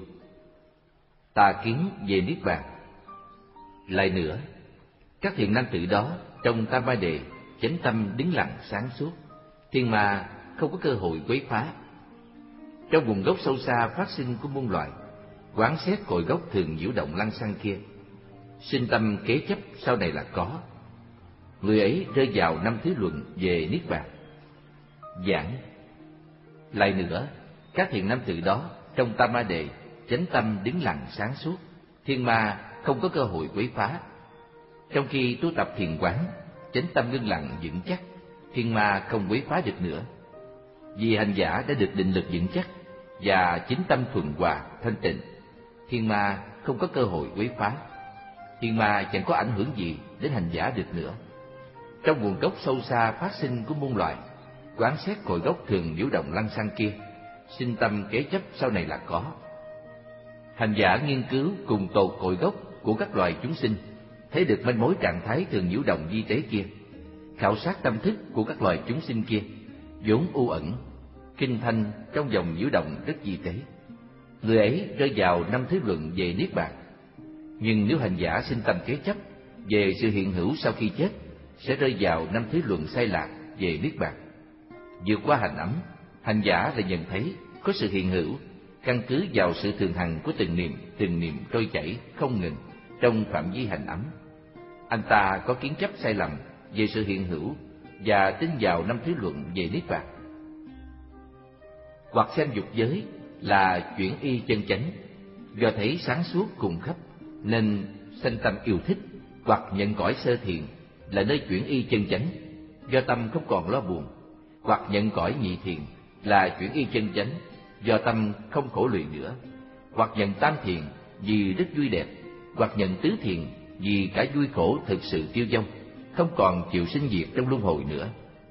Tà kiến về Niết Bàn. Lại nữa, các thiện nam tử đó trong Tam Ba Đề chánh tâm đứng lặng sáng suốt, thiên ma không có cơ hội quấy phá. Trong nguồn gốc sâu xa phát sinh của muôn loài, quán xét cội gốc thường nhiễu động lăng xăng kia, sinh tâm kế chấp sau này là có. Người ấy rơi vào năm thứ luận về Niết Bàn. Giảng. Lại nữa, các thiện nam tử đó trong Tam Ma Đề chánh tâm đứng lặng sáng suốt, thiên ma không có cơ hội quấy phá. Trong khi tu tập thiền quán, chánh tâm ngưng lặng vững chắc, thiên ma không quấy phá được nữa. Vì hành giả đã được định lực vững chắc và chính tâm thuần hòa thanh tịnh, thiên ma không có cơ hội quấy phá. Thiên ma chẳng có ảnh hưởng gì đến hành giả được nữa. Trong nguồn gốc sâu xa phát sinh của muôn loài, quán xét cội gốc thường nhiễu động lăng xăng kia, sinh tâm kế chấp sau này là có. Hành giả nghiên cứu cùng tột cội gốc của các loài chúng sinh, thấy được manh mối trạng thái thường nhiễu động vi tế kia, khảo sát tâm thức của các loài chúng sinh kia, vốn u ẩn, kinh thanh trong dòng nhiễu động rất vi tế. Người ấy rơi vào năm thứ luận về Niết Bàn. Nhưng nếu hành giả sinh tâm kế chấp về sự hiện hữu sau khi chết, sẽ rơi vào năm thứ luận sai lạc về Niết Bàn. Vượt qua hành ấm, hành giả lại nhận thấy có sự hiện hữu, căn cứ vào sự thường hằng của từng niệm, từng niệm trôi chảy không ngừng trong phạm vi hành ấm. Anh ta có kiến chấp sai lầm về sự hiện hữu và tin vào năm thứ luận về Niết Bàn. Hoặc xem dục giới là chuyển y chân chánh, do thấy sáng suốt cùng khắp nên sanh tâm yêu thích hoặc nhận cõi sơ thiền là nơi chuyển y chân chánh, do tâm không còn lo buồn, hoặc nhận cõi nhị thiền là chuyển y chân chánh, do tâm không khổ lụy nữa, hoặc nhận tam thiền vì rất vui đẹp, hoặc nhận tứ thiền vì cả vui khổ thực sự tiêu vong, không còn chịu sinh diệt trong luân hồi nữa.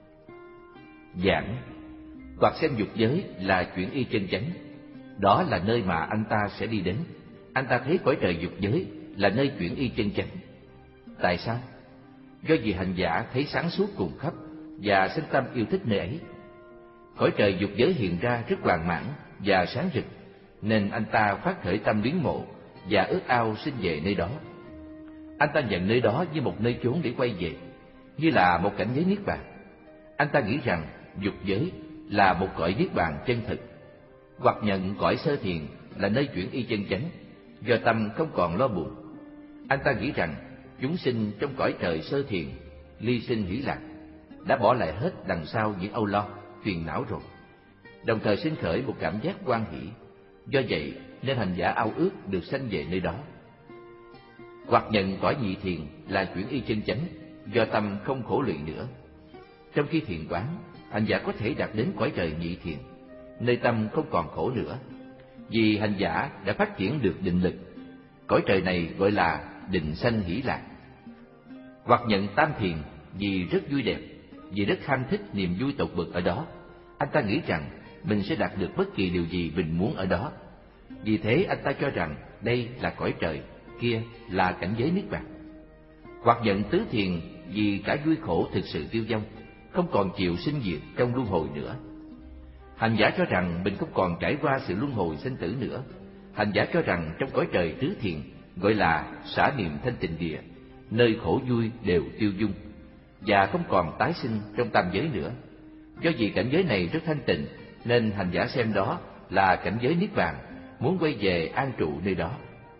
Giảng hoặc xem dục giới là chuyển y chân chánh, đó là nơi mà anh ta sẽ đi đến. Anh ta thấy cõi trời dục giới là nơi chuyển y chân chánh. Tại sao? Do vì hành giả thấy sáng suốt cùng khắp và sinh tâm yêu thích nơi ấy. Cõi trời dục giới hiện ra rất hoàn mãn và sáng rực, nên anh ta phát khởi tâm luyến mộ và ước ao sinh về nơi đó. Anh ta nhận nơi đó như một nơi chốn để quay về, như là một cảnh giới niết bàn. Anh ta nghĩ rằng dục giới là một cõi niết bàn chân thực, hoặc nhận cõi sơ thiền là nơi chuyển y chân chánh, do tâm không còn lo buồn. Anh ta nghĩ rằng chúng sinh trong cõi trời sơ thiền ly sinh hỷ lạc, đã bỏ lại hết đằng sau những âu lo, phiền não rồi, đồng thời sinh khởi một cảm giác hoan hỷ. Do vậy nên hành giả ao ước được sanh về nơi đó. Hoặc nhận cõi nhị thiền là chuyển y chân chánh, do tâm không khổ lụy nữa. Trong khi thiền quán, hành giả có thể đạt đến cõi trời nhị thiền, nơi tâm không còn khổ nữa, vì hành giả đã phát triển được định lực. Cõi trời này gọi là định sanh hỷ lạc. Hoặc nhận tam thiền vì rất vui đẹp, vì rất ham thích niềm vui tột bực ở đó. Anh ta nghĩ rằng mình sẽ đạt được bất kỳ điều gì mình muốn ở đó. Vì thế anh ta cho rằng đây là cõi trời, kia là cảnh giới niết bàn. Hoặc nhận tứ thiền vì cả vui khổ thực sự tiêu vong, không còn chịu sinh diệt trong luân hồi nữa. Hành giả cho rằng mình không còn trải qua sự luân hồi sinh tử nữa. Hành giả cho rằng trong cõi trời tứ thiền gọi là xả niệm thanh tịnh địa, nơi khổ vui đều tiêu dung, và không còn tái sinh trong tam giới nữa. Do vì cảnh giới này rất thanh tịnh, nên hành giả xem đó là cảnh giới niết bàn, muốn quay về an trụ nơi đó.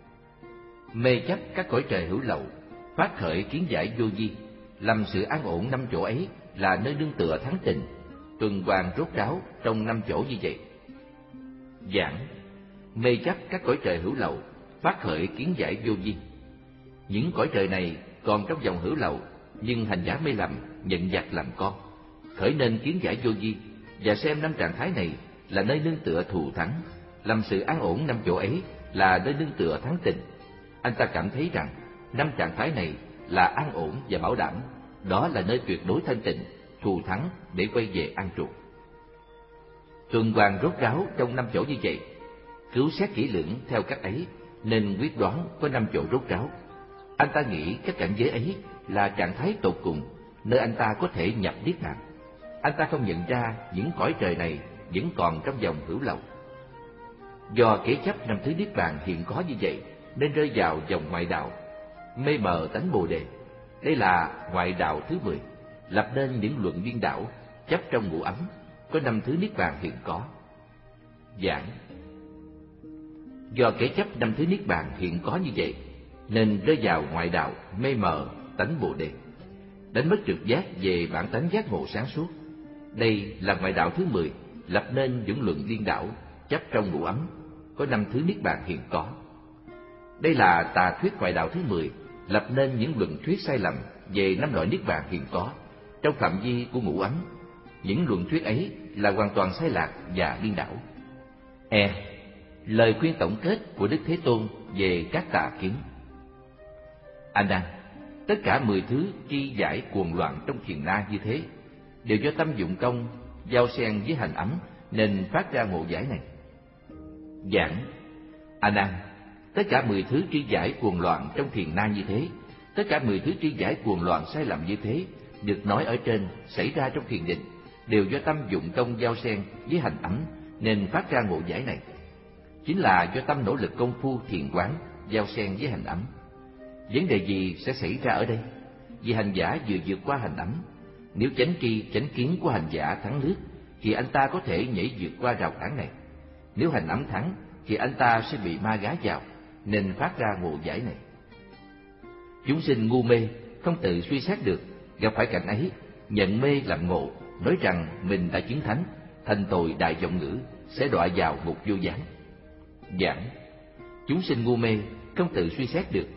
Mê chấp các cõi trời hữu lậu, phát khởi kiến giải vô vi, lầm sự an ổn năm chỗ ấy là nơi nương tựa thắng tình, tuần hoàn rốt ráo trong năm chỗ như vậy. Giảng mê chấp các cõi trời hữu lậu, phát khởi kiến giải vô vi. Những cõi trời này còn trong dòng hữu lậu, nhưng hành giả mê lầm, nhận giặc làm con, khởi nên kiến giải vô vi, và xem năm trạng thái này là nơi nương tựa thù thắng, làm sự an ổn năm chỗ ấy là nơi nương tựa thắng tình. Anh ta cảm thấy rằng năm trạng thái này là an ổn và bảo đảm, đó là nơi tuyệt đối thanh tịnh, thù thắng để quay về an trụ. Tuần hoàn rốt ráo trong năm chỗ như vậy, cứu xét kỹ lưỡng theo cách ấy, nên quyết đoán có năm chỗ rốt ráo. Anh ta nghĩ các cảnh giới ấy là trạng thái tột cùng, nơi anh ta có thể nhập niết bàn. Anh ta không nhận ra những cõi trời này vẫn còn trong dòng hữu lậu. Do kế chấp năm thứ niết bàn hiện có như vậy, nên rơi vào dòng ngoại đạo, mê mờ tánh bồ đề. Đây là ngoại đạo thứ mười, lập nên những luận điên đảo, chấp trong ngũ ấm, có năm thứ niết bàn hiện có. Giảng do kế chấp năm thứ niết bàn hiện có như vậy, nên rơi vào ngoại đạo, mê mờ tánh bồ đề, đánh mất trực giác về bản tánh giác ngộ sáng suốt. Đây là ngoại đạo thứ mười, lập nên những luận điên đảo, chấp trong ngũ ấm, có năm thứ niết bàn hiện có. Đây là tà thuyết ngoại đạo thứ mười, lập nên những luận thuyết sai lầm về năm loại niết bàn hiện có trong phạm vi của ngũ ấm. Những luận thuyết ấy là hoàn toàn sai lạc và điên đảo. E. Lời khuyên tổng kết của Đức Thế Tôn về các tà kiến. A Nan, tất cả mười thứ tri giải cuồng loạn trong thiền na như thế đều do tâm dụng công giao xen với hành ấm nên phát ra ngộ giải này. Giảng A Nan, tất cả mười thứ tri giải cuồng loạn trong thiền na như thế, tất cả mười thứ tri giải cuồng loạn sai lầm như thế được nói ở trên xảy ra trong thiền định đều do tâm dụng công giao xen với hành ấm nên phát ra ngộ giải này. Chính là do tâm nỗ lực công phu thiền quán giao xen với hành ấm. Vấn đề gì sẽ xảy ra ở đây? Vì hành giả vừa vượt qua hành ấm, nếu chánh tri chánh kiến của hành giả thắng lướt thì anh ta có thể nhảy vượt qua rào cản này. Nếu hành ấm thắng thì anh ta sẽ bị ma gá vào nên phát ra ngộ giải này. Chúng sinh ngu mê không tự suy xét được, gặp phải cảnh ấy nhận mê làm ngộ, nói rằng mình đã chứng thánh, thành tội đại vọng ngữ, sẽ đọa vào ngục vô gián. Giảng chúng sinh ngu mê không tự suy xét được,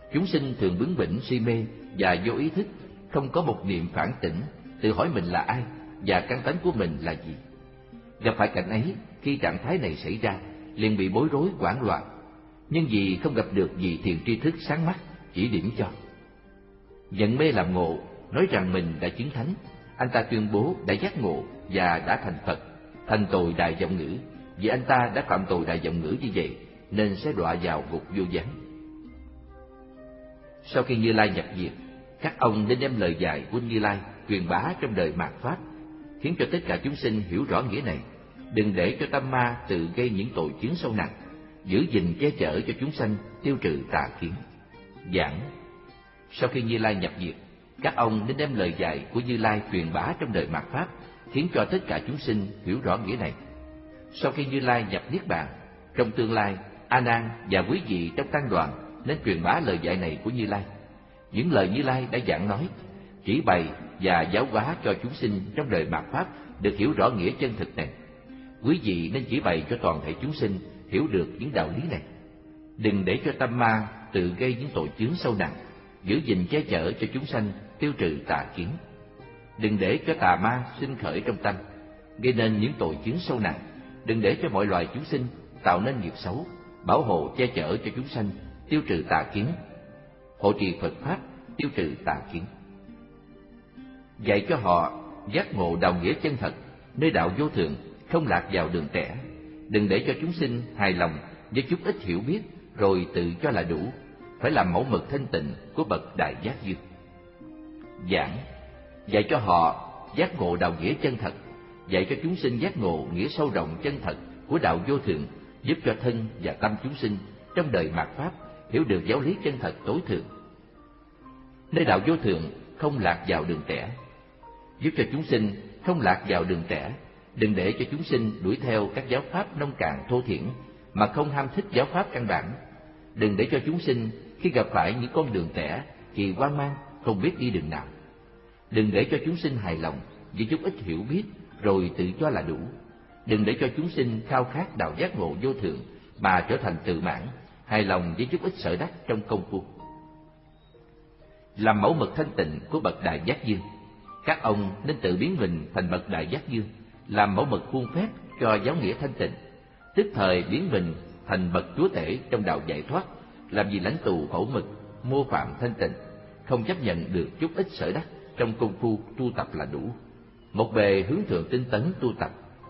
Chúng sinh thường bướng bỉnh si mê và vô ý thức, không có một niệm phản tỉnh, tự hỏi mình là ai và căn tánh của mình là gì. Gặp phải cảnh ấy, khi trạng thái này xảy ra, liền bị bối rối hoảng loạn, nhưng vì không gặp được vị thiền tri thức sáng mắt chỉ điểm cho. Nhận mê làm ngộ, nói rằng mình đã chứng thánh, anh ta tuyên bố đã giác ngộ và đã thành Phật, thành tội đại vọng ngữ. Vì anh ta đã phạm tội đại vọng ngữ như vậy, nên sẽ đọa vào ngục vô gián. Sau khi Như Lai nhập diệt, các ông nên đem lời dạy của Như Lai truyền bá trong đời mạt pháp, khiến cho tất cả chúng sinh hiểu rõ nghĩa này, đừng để cho tâm ma tự gây những tội chướng sâu nặng, giữ gìn che chở cho chúng sanh, tiêu trừ tà kiến. Giảng: sau khi Như Lai nhập diệt, các ông nên đem lời dạy của Như Lai truyền bá trong đời mạt pháp, khiến cho tất cả chúng sinh hiểu rõ nghĩa này. Sau khi Như Lai nhập niết bàn, trong tương lai, A Nan và quý vị trong tăng đoàn nên truyền bá lời dạy này của Như Lai. Những lời Như Lai đã giảng nói, chỉ bày và giáo hóa cho chúng sinh trong đời mạt pháp được hiểu rõ nghĩa chân thực này. Quý vị nên chỉ bày cho toàn thể chúng sinh hiểu được những đạo lý này. Đừng để cho tâm ma tự gây những tội chướng sâu nặng, giữ gìn che chở cho chúng sanh, tiêu trừ tà kiến. Đừng để cho tà ma sinh khởi trong tâm, gây nên những tội chướng sâu nặng. Đừng để cho mọi loài chúng sinh tạo nên nghiệp xấu, bảo hộ che chở cho chúng sanh, tiêu trừ tà kiến. Hộ trì Phật pháp, tiêu trừ tà kiến. Dạy cho họ giác ngộ đạo nghĩa chân thật, nơi đạo vô thượng, không lạc vào đường tẻ. Đừng để cho chúng sinh hài lòng với chút ít hiểu biết rồi tự cho là đủ, phải làm mẫu mực thanh tịnh của bậc đại giác dương. Giảng: dạy cho họ giác ngộ đạo nghĩa chân thật, dạy cho chúng sinh giác ngộ nghĩa sâu rộng chân thật của đạo vô thượng, giúp cho thân và tâm chúng sinh trong đời mạt pháp hiểu được giáo lý chân thật tối thượng. Nơi đạo vô thượng không lạc vào đường tẻ, giúp cho chúng sinh không lạc vào đường tẻ. Đừng để cho chúng sinh đuổi theo các giáo pháp nông cạn thô thiển mà không ham thích giáo pháp căn bản. Đừng để cho chúng sinh khi gặp phải những con đường tẻ thì hoang mang, không biết đi đường nào. Đừng để cho chúng sinh hài lòng với chút ít hiểu biết rồi tự cho là đủ. Đừng để cho chúng sinh khao khát đạo giác ngộ vô thượng mà trở thành tự mãn, hài lòng với chút ít sở đắc trong công phu. Làm mẫu mực thanh tịnh của bậc đại giác dương, các ông nên tự biến mình thành bậc đại giác dương, làm mẫu mực khuôn phép cho giáo nghĩa thanh tịnh, tức thời biến mình thành bậc chúa tể trong đạo giải thoát, làm gì lãnh tụ khẩu mực, mô phạm thanh tịnh, không chấp nhận được chút ít sở đắc trong công phu tu tập là đủ. Một bề hướng thượng tinh tấn tu tập.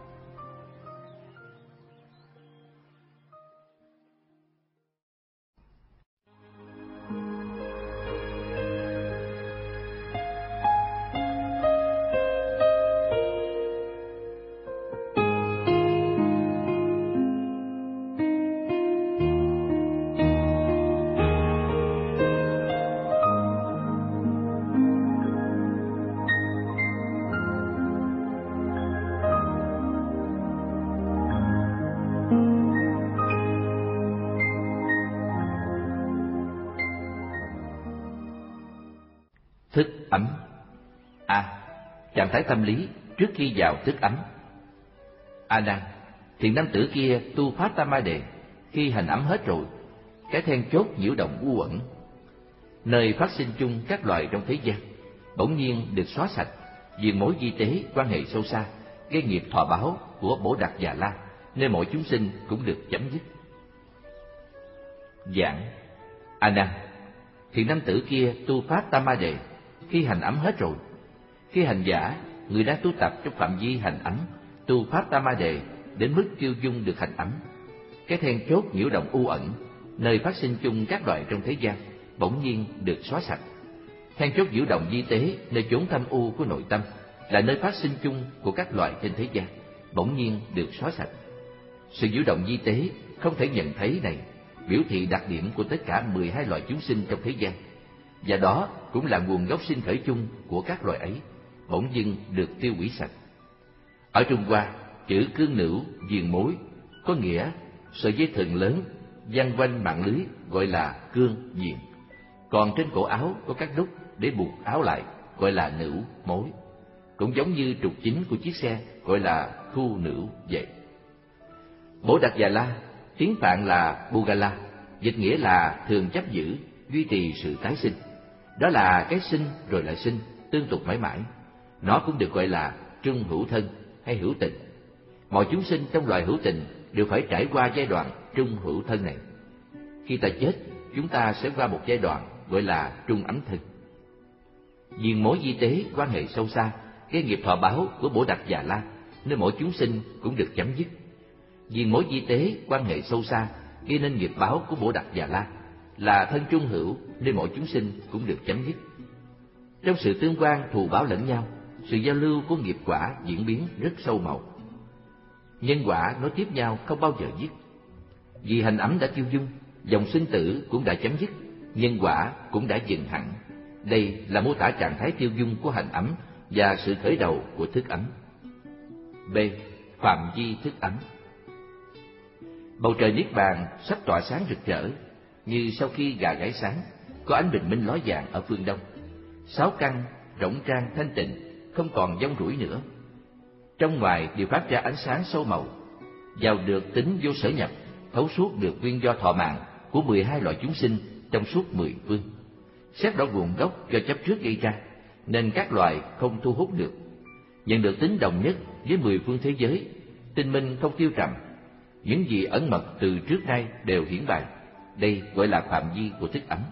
Thức ấm. A. Trạng thái tâm lý trước khi vào thức ấm. A Nan, thiện nam tử kia tu phát tam ma đề, khi hành ấm hết rồi, cái then chốt nhiễu động u uẩn, nơi phát sinh chung các loài trong thế gian, bỗng nhiên được xóa sạch vì mối di tế quan hệ sâu xa, gây nghiệp thọ báo của Bồ Đạt Già La, nên mọi chúng sinh cũng được chấm dứt. Giảng: A Nan, thiện nam tử kia tu phát tam ma đề, khi hành ấm hết rồi. Khi hành giả, người đang tu tập trong phạm vi hành ấm, tu pháp tam ma đề đến mức tiêu dung được hành ấm, cái then chốt nhiễu động u ẩn, nơi phát sinh chung các loại trong thế gian, bỗng nhiên được xóa sạch. Then chốt nhiễu động di tế nơi chốn thâm u của nội tâm, là nơi phát sinh chung của các loại trên thế gian, bỗng nhiên được xóa sạch. Sự nhiễu động di tế không thể nhận thấy này biểu thị đặc điểm của tất cả mười hai loại chúng sinh trong thế gian, và đó cũng là nguồn gốc sinh khởi chung của các loài ấy, bỗng dưng được tiêu hủy sạch. Ở Trung Hoa, chữ cương nữu diền mối có nghĩa sợi dây thừng lớn giăng quanh mạng lưới gọi là cương diền, còn trên cổ áo có các nút để buộc áo lại gọi là nữu mối, cũng giống như trục chính của chiếc xe gọi là khu nữu vậy. Bồ Đạt Già La, tiếng Phạn là Bugala, dịch nghĩa là thường chấp giữ, duy trì sự tái sinh. Đó là cái sinh rồi lại sinh, tương tục mãi mãi. Nó cũng được gọi là trung hữu thân hay hữu tình. Mọi chúng sinh trong loài hữu tình đều phải trải qua giai đoạn trung hữu thân này. Khi ta chết, chúng ta sẽ qua một giai đoạn gọi là trung ấm thân. Diên mối di tế quan hệ sâu xa, cái nghiệp thọ báo của Bồ Đặc Già La, nên mỗi chúng sinh cũng được chấm dứt. Diên mối di tế quan hệ sâu xa, gây nên nghiệp báo của Bồ Đặc Già La là thân trung hữu, nên mỗi chúng sinh cũng được chấm dứt. Trong sự tương quan thù báo lẫn nhau, sự giao lưu của nghiệp quả diễn biến rất sâu màu. Nhân quả nối tiếp nhau không bao giờ dứt. Vì hành ấm đã tiêu dung, dòng sinh tử cũng đã chấm dứt, nhân quả cũng đã dừng hẳn. Đây là mô tả trạng thái tiêu dung của hành ấm và sự khởi đầu của thức ấm. B. Phạm vi thức ấm. Bầu trời niết bàn sắp tỏa sáng rực rỡ, như sau khi gà gáy sáng, có ánh bình minh ló dạng ở phương đông. Sáu căn rộng trang thanh tịnh, không còn giông rủi nữa. Trong ngoài đều phát ra ánh sáng sâu màu, vào được tính vô sở nhập, thấu suốt được nguyên do thọ mạng của mười hai loại chúng sinh trong suốt mười phương. Xét rõ nguồn gốc do chấp trước gây ra, nên các loài không thu hút được. Nhận được tính đồng nhất với mười phương thế giới, tinh minh không tiêu trầm. Những gì ẩn mật từ trước nay đều hiển bày. Đây gọi là phạm vi của thức ấm.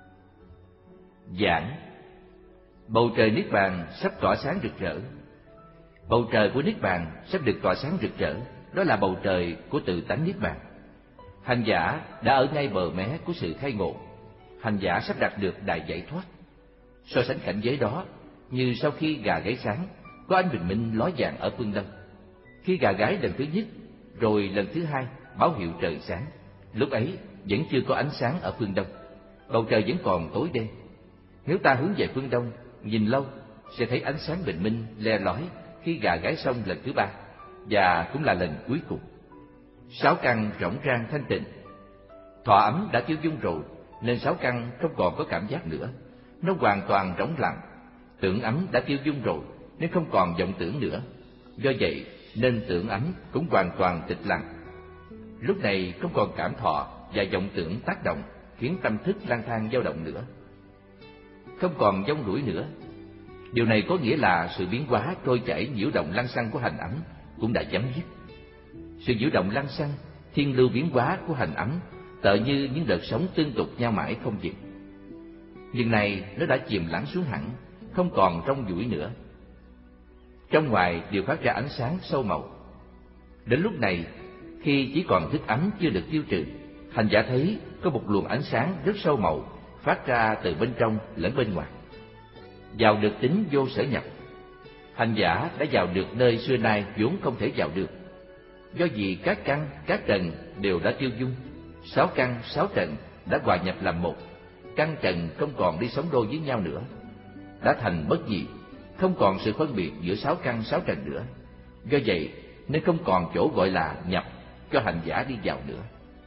Giảng. Bầu trời niết bàn sắp tỏa sáng rực rỡ. Bầu trời của niết bàn sắp được tỏa sáng rực rỡ, đó là bầu trời của tự tánh niết bàn. Hành giả đã ở ngay bờ mé của sự khai ngộ. Hành giả sắp đạt được đại giải thoát. So sánh cảnh giới đó, như sau khi gà gáy sáng, có ánh bình minh ló dạng ở phương đông. Khi gà gáy lần thứ nhất, rồi lần thứ hai báo hiệu trời sáng, lúc ấy vẫn chưa có ánh sáng ở phương đông, bầu trời vẫn còn tối đen. Nếu ta hướng về phương đông, nhìn lâu, sẽ thấy ánh sáng bình minh le lói khi gà gáy xong lần thứ ba, và cũng là lần cuối cùng. Sáu căn rỗng rang thanh tịnh. Thọ ấm đã tiêu dung rồi, nên sáu căn không còn có cảm giác nữa. Nó hoàn toàn rỗng lặng. Tưởng ấm đã tiêu dung rồi, nên không còn vọng tưởng nữa. Do vậy, nên tưởng ấm cũng hoàn toàn tịch lặng. Lúc này không còn cảm thọ và vọng tưởng tác động, khiến tâm thức lang thang dao động nữa. Không còn vong đuổi nữa. Điều này có nghĩa là sự biến hóa trôi chảy nhiễu động lăng xăng của hành ấm cũng đã chấm dứt. Sự nhiễu động lăng xăng, thiên lưu biến hóa của hành ấm tựa như những đợt sóng tương tục nhau mãi không dừng. Nhưng này nó đã chìm lắng xuống hẳn, không còn rong ruổi nữa. Trong ngoài đều phát ra ánh sáng sâu màu. Đến lúc này, khi chỉ còn thức ấm chưa được tiêu trừ, hành giả thấy có một luồng ánh sáng rất sâu màu phát ra từ bên trong lẫn bên ngoài. Vào được tính vô sở nhập, hành giả đã vào được nơi xưa nay vốn không thể vào được. Do vì các căn, các trần đều đã tiêu dung, sáu căn, sáu trần đã hòa nhập làm một. Căn trần không còn đi sống đôi với nhau nữa, đã thành bất nhị, không còn sự phân biệt giữa sáu căn, sáu trần nữa. Do vậy nên không còn chỗ gọi là nhập cho hành giả đi vào nữa.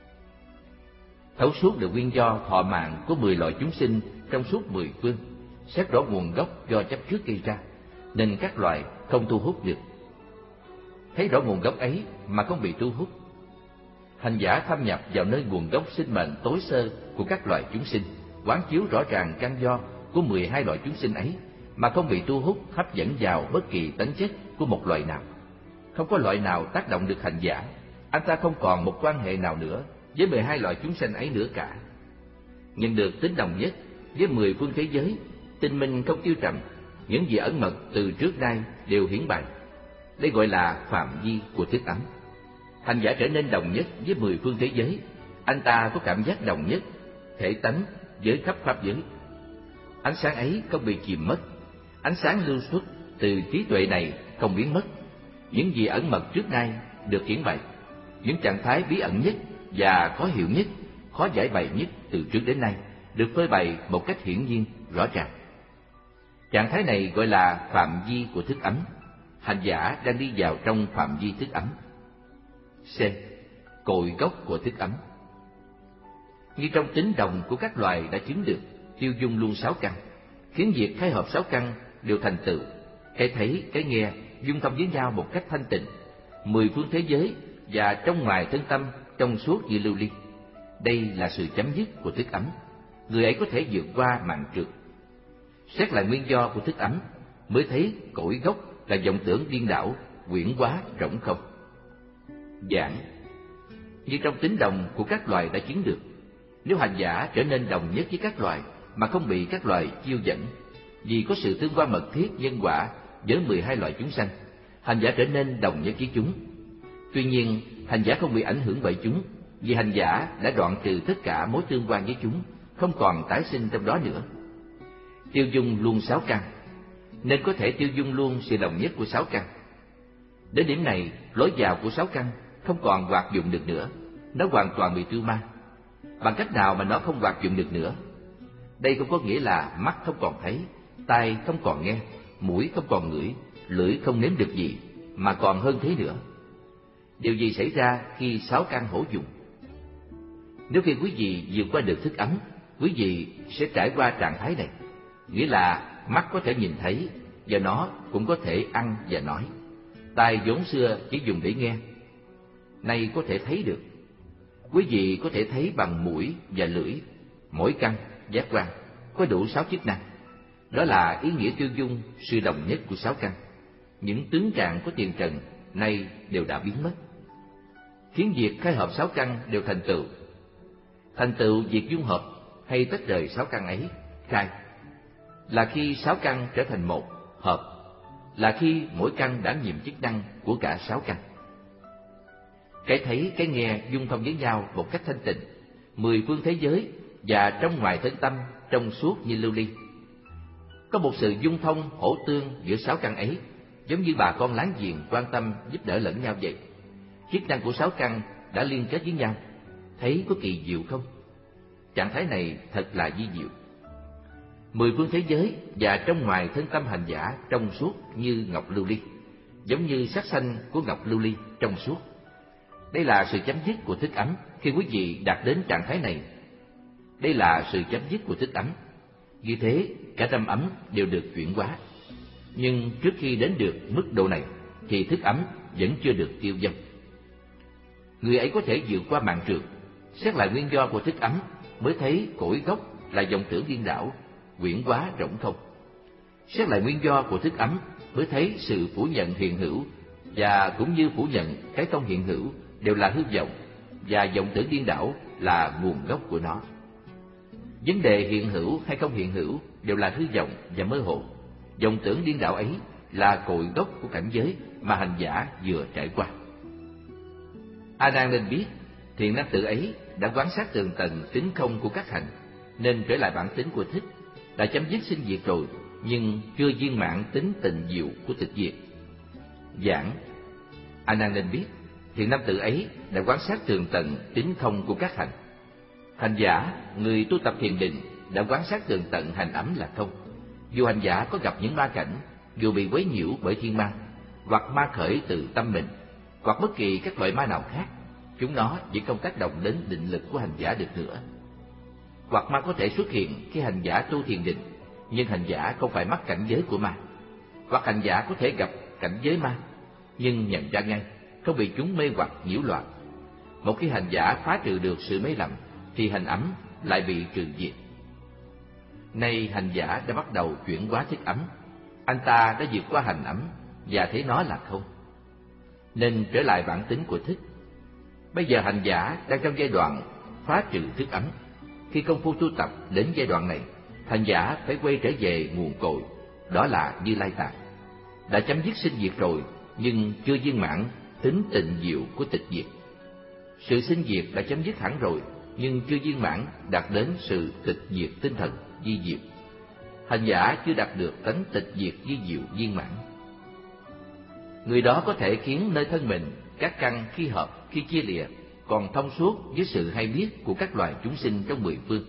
Thấu suốt được nguyên do thọ mạng của mười loại chúng sinh trong suốt mười phương, xét rõ nguồn gốc do chấp trước gây ra, nên các loài không thu hút được. Thấy rõ nguồn gốc ấy mà không bị thu hút, hành giả thâm nhập vào nơi nguồn gốc sinh mệnh tối sơ của các loài chúng sinh, quán chiếu rõ ràng căn do của mười hai loại chúng sinh ấy mà không bị thu hút hấp dẫn vào bất kỳ tánh chất của một loại nào. Không có loại nào tác động được hành giả, anh ta không còn một quan hệ nào nữa với mười hai loại chúng sinh ấy nữa cả. Nhận được tính đồng nhất với mười phương thế giới, tinh minh không tiêu trầm, những gì ẩn mật từ trước nay đều hiển bày. Đây gọi là phạm vi của thức ấm. Hành giả trở nên đồng nhất với mười phương thế giới, anh ta có cảm giác đồng nhất, thể tánh với khắp pháp giới. Ánh sáng ấy không bị chìm mất, ánh sáng lưu xuất từ trí tuệ này không biến mất. Những gì ẩn mật trước nay được hiển bày, những trạng thái bí ẩn nhất và khó hiểu nhất, khó giải bày nhất từ trước đến nay được phơi bày một cách hiển nhiên, rõ ràng. Trạng thái này gọi là phạm vi của thức ấm. Hành giả đang đi vào trong phạm vi thức ấm. C. Cội gốc của thức ấm. Như trong tính đồng của các loài đã chứng được, tiêu dung luôn sáu căn, khiến việc khai hợp sáu căn đều thành tựu. Cái thấy, cái nghe dung thông với nhau một cách thanh tịnh, mười phương thế giới và trong ngoài thân tâm trong suốt như lưu ly. Đây là sự chấm dứt của thức ấm. người ấy có thể vượt qua màn trượt. Xét lại nguyên do của thức ấm, mới thấy cội gốc là vọng tưởng điên đảo, quyển quá rỗng không. Giảng: như trong tính đồng của các loài đã chứng được, nếu hành giả trở nên đồng nhất với các loài mà không bị các loài chiêu dẫn, vì có sự tương quan mật thiết nhân quả với mười hai loại chúng sanh, hành giả trở nên đồng nhất với chúng. Tuy nhiên, hành giả không bị ảnh hưởng bởi chúng, vì hành giả đã đoạn trừ tất cả mối tương quan với chúng, không còn tái sinh trong đó nữa. Tiêu dung luôn sáu căn, nên có thể tiêu dung luôn sự đồng nhất của sáu căn. Đến điểm này, lối vào của sáu căn không còn hoạt dụng được nữa, nó hoàn toàn bị tiêu ma. Bằng cách nào mà nó không hoạt dụng được nữa? Đây không có nghĩa là mắt không còn thấy, tai không còn nghe, mũi không còn ngửi, lưỡi không nếm được gì, mà còn hơn thế nữa. Điều gì xảy ra khi sáu căn hữu dụng? Nếu khi quý vị vượt qua được thức ấm, quý vị sẽ trải qua trạng thái này, nghĩa là mắt có thể nhìn thấy, và nó cũng có thể ăn và nói. Tai vốn xưa chỉ dùng để nghe, nay có thể thấy được. Quý vị có thể thấy bằng mũi và lưỡi, mỗi căn, giác quan, có đủ sáu chức năng. Đó là ý nghĩa tiêu dung sự đồng nhất của sáu căn. Những tướng trạng của tiền trần nay đều đã biến mất, khiến việc khai hợp sáu căn đều thành tựu. Thành tựu việc dung hợp hay tách rời sáu căn ấy, khai, là khi sáu căn trở thành một, hợp, là khi mỗi căn đảm nhiệm chức năng của cả sáu căn. Cái thấy, cái nghe dung thông với nhau một cách thanh tịnh, mười phương thế giới và trong ngoài thân tâm trong suốt như lưu ly. Có một sự dung thông hỗ tương giữa sáu căn ấy, giống như bà con láng giềng quan tâm giúp đỡ lẫn nhau vậy. Chức năng của sáu căn đã liên kết với nhau. Thấy có kỳ diệu không? Trạng thái này thật là vi diệu. Mười phương thế giới và trong ngoài thân tâm hành giả trong suốt như ngọc lưu ly, giống như sắc xanh của ngọc lưu ly trong suốt. Đây là sự chấm dứt của thức ấm khi quý vị đạt đến trạng thái này. Đây là sự chấm dứt của thức ấm. Như thế, cả tâm ấm đều được chuyển hóa. Nhưng trước khi đến được mức độ này, thì thức ấm vẫn chưa được tiêu vong. Người ấy có thể vượt qua màn trượt, xét lại nguyên do của thức ấm, mới thấy cội gốc là vọng tưởng điên đảo, quyển quá rỗng không. Xét lại nguyên do của thức ấm, mới thấy sự phủ nhận hiện hữu, và cũng như phủ nhận cái không hiện hữu đều là hư vọng, và vọng tưởng điên đảo là nguồn gốc của nó. Vấn đề hiện hữu hay không hiện hữu đều là hư vọng và mơ hồ. Vọng tưởng điên đảo ấy là cội gốc của cảnh giới mà hành giả vừa trải qua. A Nan nên biết, thiện nam tử ấy đã quan sát tường tận tính không của các hành, nên trở lại bản tính của thích, đã chấm dứt sinh diệt rồi, nhưng chưa viên mãn tính tịnh diệu của tịch diệt. Giảng: A Nan nên biết, thiện nam tử ấy đã quan sát tường tận tính không của các hành. Hành giả, người tu tập thiền định, đã quan sát tường tận hành ấm là không. Dù hành giả có gặp những ma cảnh, dù bị quấy nhiễu bởi thiên ma, hoặc ma khởi từ tâm mình, hoặc bất kỳ các loại ma nào khác, chúng nó vẫn không tác động đến định lực của hành giả được nữa. Hoặc ma có thể xuất hiện khi hành giả tu thiền định, nhưng hành giả không phải mắc cảnh giới của ma. Hoặc hành giả có thể gặp cảnh giới ma, nhưng nhận ra ngay, không bị chúng mê hoặc nhiễu loạn. Một khi hành giả phá trừ được sự mê lầm, thì hành ấm lại bị trừ diệt. Nay hành giả đã bắt đầu chuyển hóa thức ấm, anh ta đã vượt qua hành ấm và thấy nó là không, nên trở lại bản tính của thức. Bây giờ hành giả đang trong giai đoạn phá trừ thức ấm. Khi công phu tu tập đến giai đoạn này, hành giả phải quay trở về nguồn cội, đó là Như Lai Tạng. Đã chấm dứt sinh diệt rồi, nhưng chưa viên mãn tính tịnh diệu của tịch diệt. Sự sinh diệt đã chấm dứt hẳn rồi, nhưng chưa viên mãn đạt đến sự tịch diệt tinh thần vi diệu. Hành giả chưa đạt được tánh tịch diệt vi diệu viên mãn. Người đó có thể khiến nơi thân mình các căn khi hợp, khi chia lìa còn thông suốt với sự hay biết của các loài chúng sinh trong mười phương.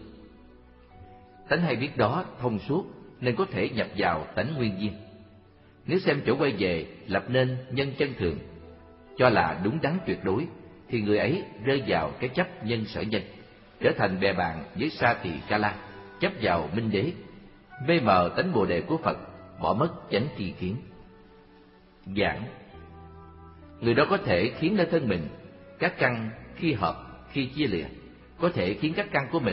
Tánh hay biết đó thông suốt nên có thể nhập vào tánh nguyên nhiên. Nếu xem chỗ quay về lập nên nhân chân thường, cho là đúng đắn tuyệt đối, thì người ấy rơi vào cái chấp nhân sở nhân, trở thành bè bạn với Sa Tỳ Ca La, chấp vào Minh Đế, mê mờ tánh Bồ Đề của Phật, bỏ mất chánh tri kiến. Giảng: người đó có thể khiến nơi thân mình các căn khi hợp, khi chia lìa, có thể khiến các căn của mình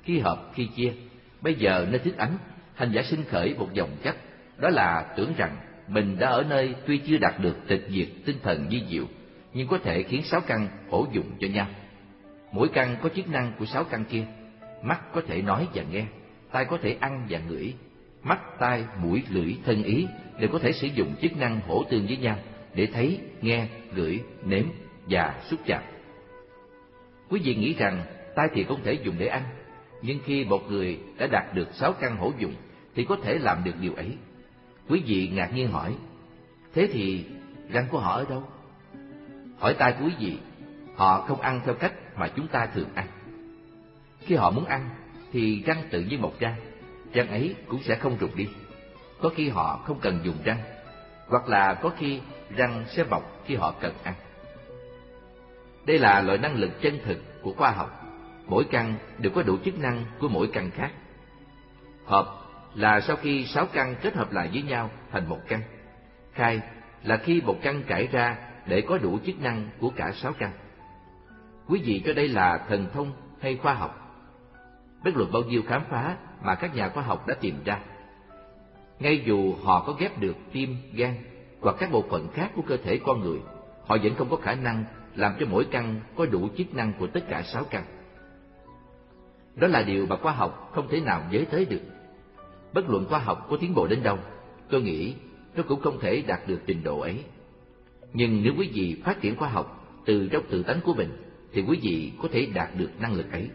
khi hợp khi chia. Bây giờ nơi thức ánh, hành giả sinh khởi một dòng chấp, đó là tưởng rằng mình đã ở nơi tuy chưa đạt được tịch diệt tinh thần vi diệu, nhưng có thể khiến sáu căn hỗ dụng cho nhau. Mỗi căn có chức năng của sáu căn kia. Mắt có thể nói và nghe, tai có thể ăn và ngửi. Mắt, tai, mũi, lưỡi, thân, ý đều có thể sử dụng chức năng hỗ tương với nhau để thấy, nghe, ngửi, nếm và xúc chạm. Quý vị nghĩ rằng tai thì không thể dùng để ăn, nhưng khi một người đã đạt được sáu căn hỗ dụng thì có thể làm được điều ấy. Quý vị ngạc nhiên hỏi, thế thì răng của họ ở đâu? Hỏi tai của quý vị, họ không ăn theo cách mà chúng ta thường ăn. Khi họ muốn ăn thì răng tự nhiên mọc ra, răng ấy cũng sẽ không rụng đi. Có khi họ không cần dùng răng, hoặc là có khi răng sẽ mọc khi họ cần ăn. Đây là loại năng lực chân thực của khoa học. Mỗi căn đều có đủ chức năng của mỗi căn khác. Hợp là sau khi sáu căn kết hợp lại với nhau thành một căn. Khai là khi một căn trải ra để có đủ chức năng của cả sáu căn. Quý vị cho đây là thần thông hay khoa học? Bất luận bao nhiêu khám phá mà các nhà khoa học đã tìm ra, ngay dù họ có ghép được tim, gan hoặc các bộ phận khác của cơ thể con người, họ vẫn không có khả năng làm cho mỗi căn có đủ chức năng của tất cả sáu căn. Đó là điều mà khoa học không thể nào giới tới được. Bất luận khoa học có tiến bộ đến đâu, tôi nghĩ nó cũng không thể đạt được trình độ ấy. Nhưng nếu quý vị phát triển khoa học từ trong tự tánh của mình, thì quý vị có thể đạt được năng lực ấy.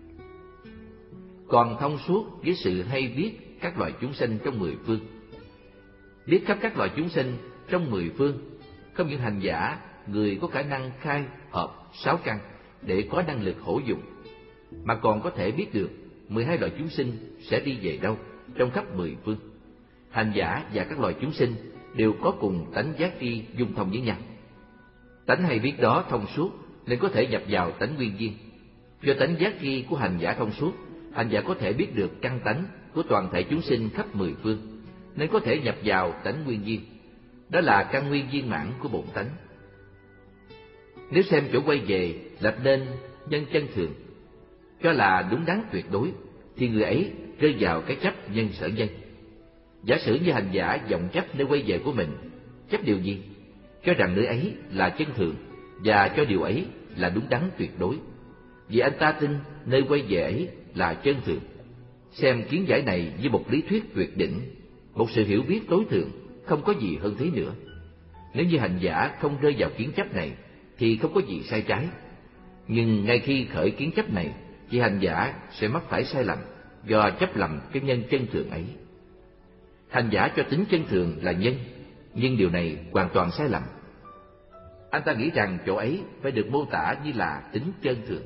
Còn thông suốt với sự hay biết các loài chúng sinh trong mười phương. Biết khắp các loài chúng sinh trong mười phương, không những hành giả, người có khả năng khai hợp sáu căn để có năng lực hữu dụng, mà còn có thể biết được mười hai loài chúng sinh sẽ đi về đâu trong khắp mười phương. Hành giả và các loài chúng sinh đều có cùng tánh giác tri dung thông với nhau. Tánh hay biết đó thông suốt nên có thể nhập vào tánh nguyên viên. Do tánh giác tri của hành giả thông suốt, hành giả có thể biết được căn tánh của toàn thể chúng sinh khắp mười phương, nên có thể nhập vào tánh nguyên viên. Đó là căn nguyên viên mãn của bổn tánh. Nếu xem chỗ quay về lập nên nhân chân thường, cho là đúng đắn tuyệt đối, thì người ấy rơi vào cái chấp nhân sở nhân. Giả sử như hành giả vọng chấp nơi quay về của mình, chấp điều gì? Cho rằng nơi ấy là chân thường, và cho điều ấy là đúng đắn tuyệt đối, vì anh ta tin nơi quay về ấy là chân thường. Xem kiến giải này như một lý thuyết tuyệt đỉnh, một sự hiểu biết tối thượng, không có gì hơn thế nữa. Nếu như hành giả không rơi vào kiến chấp này thì không có gì sai trái. Nhưng ngay khi khởi kiến chấp này thì hành giả sẽ mắc phải sai lầm do chấp lầm cái nhân chân thường ấy. Hành giả cho tính chân thường là nhân, nhưng điều này hoàn toàn sai lầm. Anh ta nghĩ rằng chỗ ấy phải được mô tả như là tính chân thường.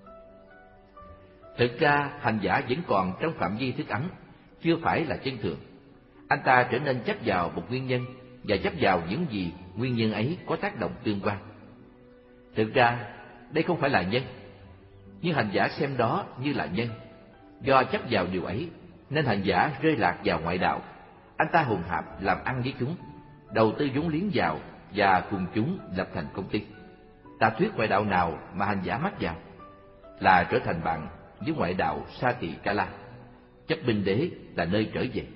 Thực ra hành giả vẫn còn trong phạm vi thức ấm, chưa phải là chân thường. Anh ta trở nên chấp vào một nguyên nhân và chấp vào những gì nguyên nhân ấy có tác động tương quan. Thực ra đây không phải là nhân, nhưng hành giả xem đó như là nhân. Do chấp vào điều ấy nên hành giả rơi lạc vào ngoại đạo. Anh ta hùng hạp làm ăn với chúng, đầu tư vốn liếng vào và cùng chúng lập thành công ty. Tà thuyết ngoại đạo nào mà hành giả mắc vào? Là trở thành bạn với ngoại đạo Sa Tỳ Ca La. Chấp Minh Đế là nơi trở về.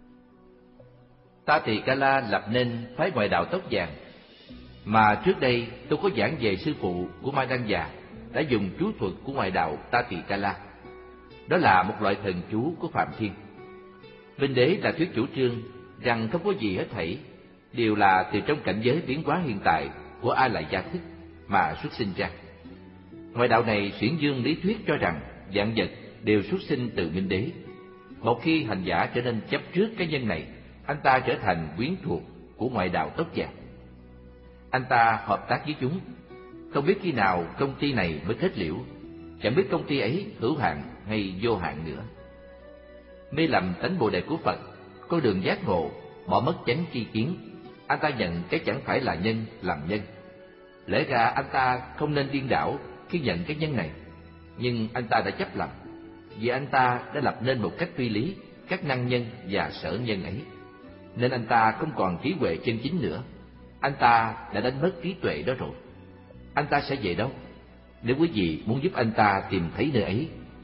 Sa Tỳ Ca La lập nên phái ngoại đạo tóc vàng, mà trước đây tôi có giảng về sư phụ của Ma Đăng Già đã dùng chú thuật của ngoại đạo Sa Tỳ Ca La. Đó là một loại thần chú của Phạm Thiên. Minh Đế là thuyết chủ trương rằng không có gì hết thảy đều là từ trong cảnh giới biến hóa hiện tại của A Lại Gia Thức mà xuất sinh ra. Ngoại đạo này xiển dương lý thuyết cho rằng vạn vật đều xuất sinh từ Minh Đế. Một khi hành giả trở nên chấp trước cái nhân này, anh ta trở thành quyến thuộc của ngoại đạo tóc vàng. Anh ta hợp tác với chúng, không biết khi nào công ty này mới kết liễu, chẳng biết công ty ấy hữu hạn hay vô hạn nữa. Mê lầm tánh Bồ Đề của Phật, con đường giác ngộ, bỏ mất chánh tri kiến, anh ta nhận cái chẳng phải là nhân làm nhân. Lẽ ra anh ta không nên điên đảo khi nhận cái nhân này, nhưng anh ta đã chấp lầm, vì anh ta đã lập nên một cách truy lý các năng nhân và sở nhân ấy, nên anh ta không còn trí huệ chân chính nữa. Anh ta đã đánh mất trí tuệ đó rồi. Anh ta sẽ về đâu? Nếu quý vị muốn giúp anh ta tìm thấy nơi ấy,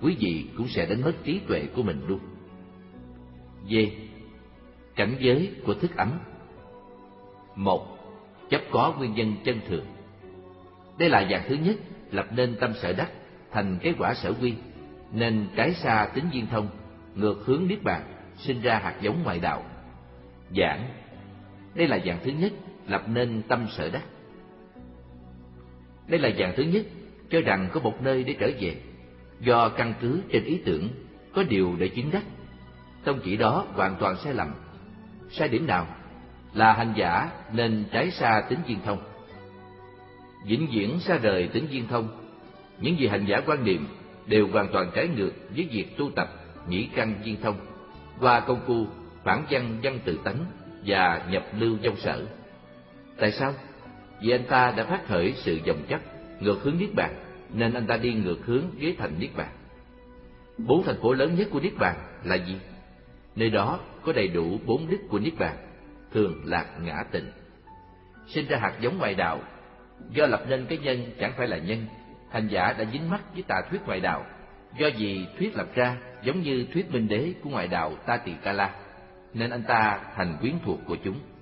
quý vị cũng sẽ đánh mất trí tuệ của mình luôn. D. Cảnh giới của thức ấm. Một. Chấp có nguyên nhân chân thường. Đây là dạng thứ nhất, lập nên tâm sở đắc, thành cái quả sở quy, nên trái xa tính viên thông, ngược hướng niết bàn, sinh ra hạt giống ngoại đạo. Giảng. Đây là dạng thứ nhất, lập nên tâm sở đắc. Đây là dạng thứ nhất, cho rằng có một nơi để trở về, do căn cứ trên ý tưởng, có điều để chứng đắc. Tông chỉ đó hoàn toàn sai lầm. Sai điểm nào? Là hành giả nên trái xa tính viên thông, vĩnh viễn xa rời tính viên thông. Những gì hành giả quan niệm đều hoàn toàn trái ngược với việc tu tập nhĩ căn viên thông qua công phu phản văn văn tự tánh và nhập lưu vong sở. Tại sao? Vì anh ta đã phát khởi sự vọng chấp ngược hướng niết bàn, nên anh ta đi ngược hướng với thành niết bàn. Bốn thành phố lớn nhất của niết bàn là gì? Nơi đó có đầy đủ bốn đức của niết bàn, thường lạc ngã tịnh. Sinh ra hạt giống ngoại đạo, do lập nên cái nhân chẳng phải là nhân, hành giả đã dính mắc với tà thuyết ngoại đạo, do vì thuyết lập ra giống như thuyết minh đế của ngoại đạo Ta Tỳ Ca La, nên anh ta thành quyến thuộc của chúng.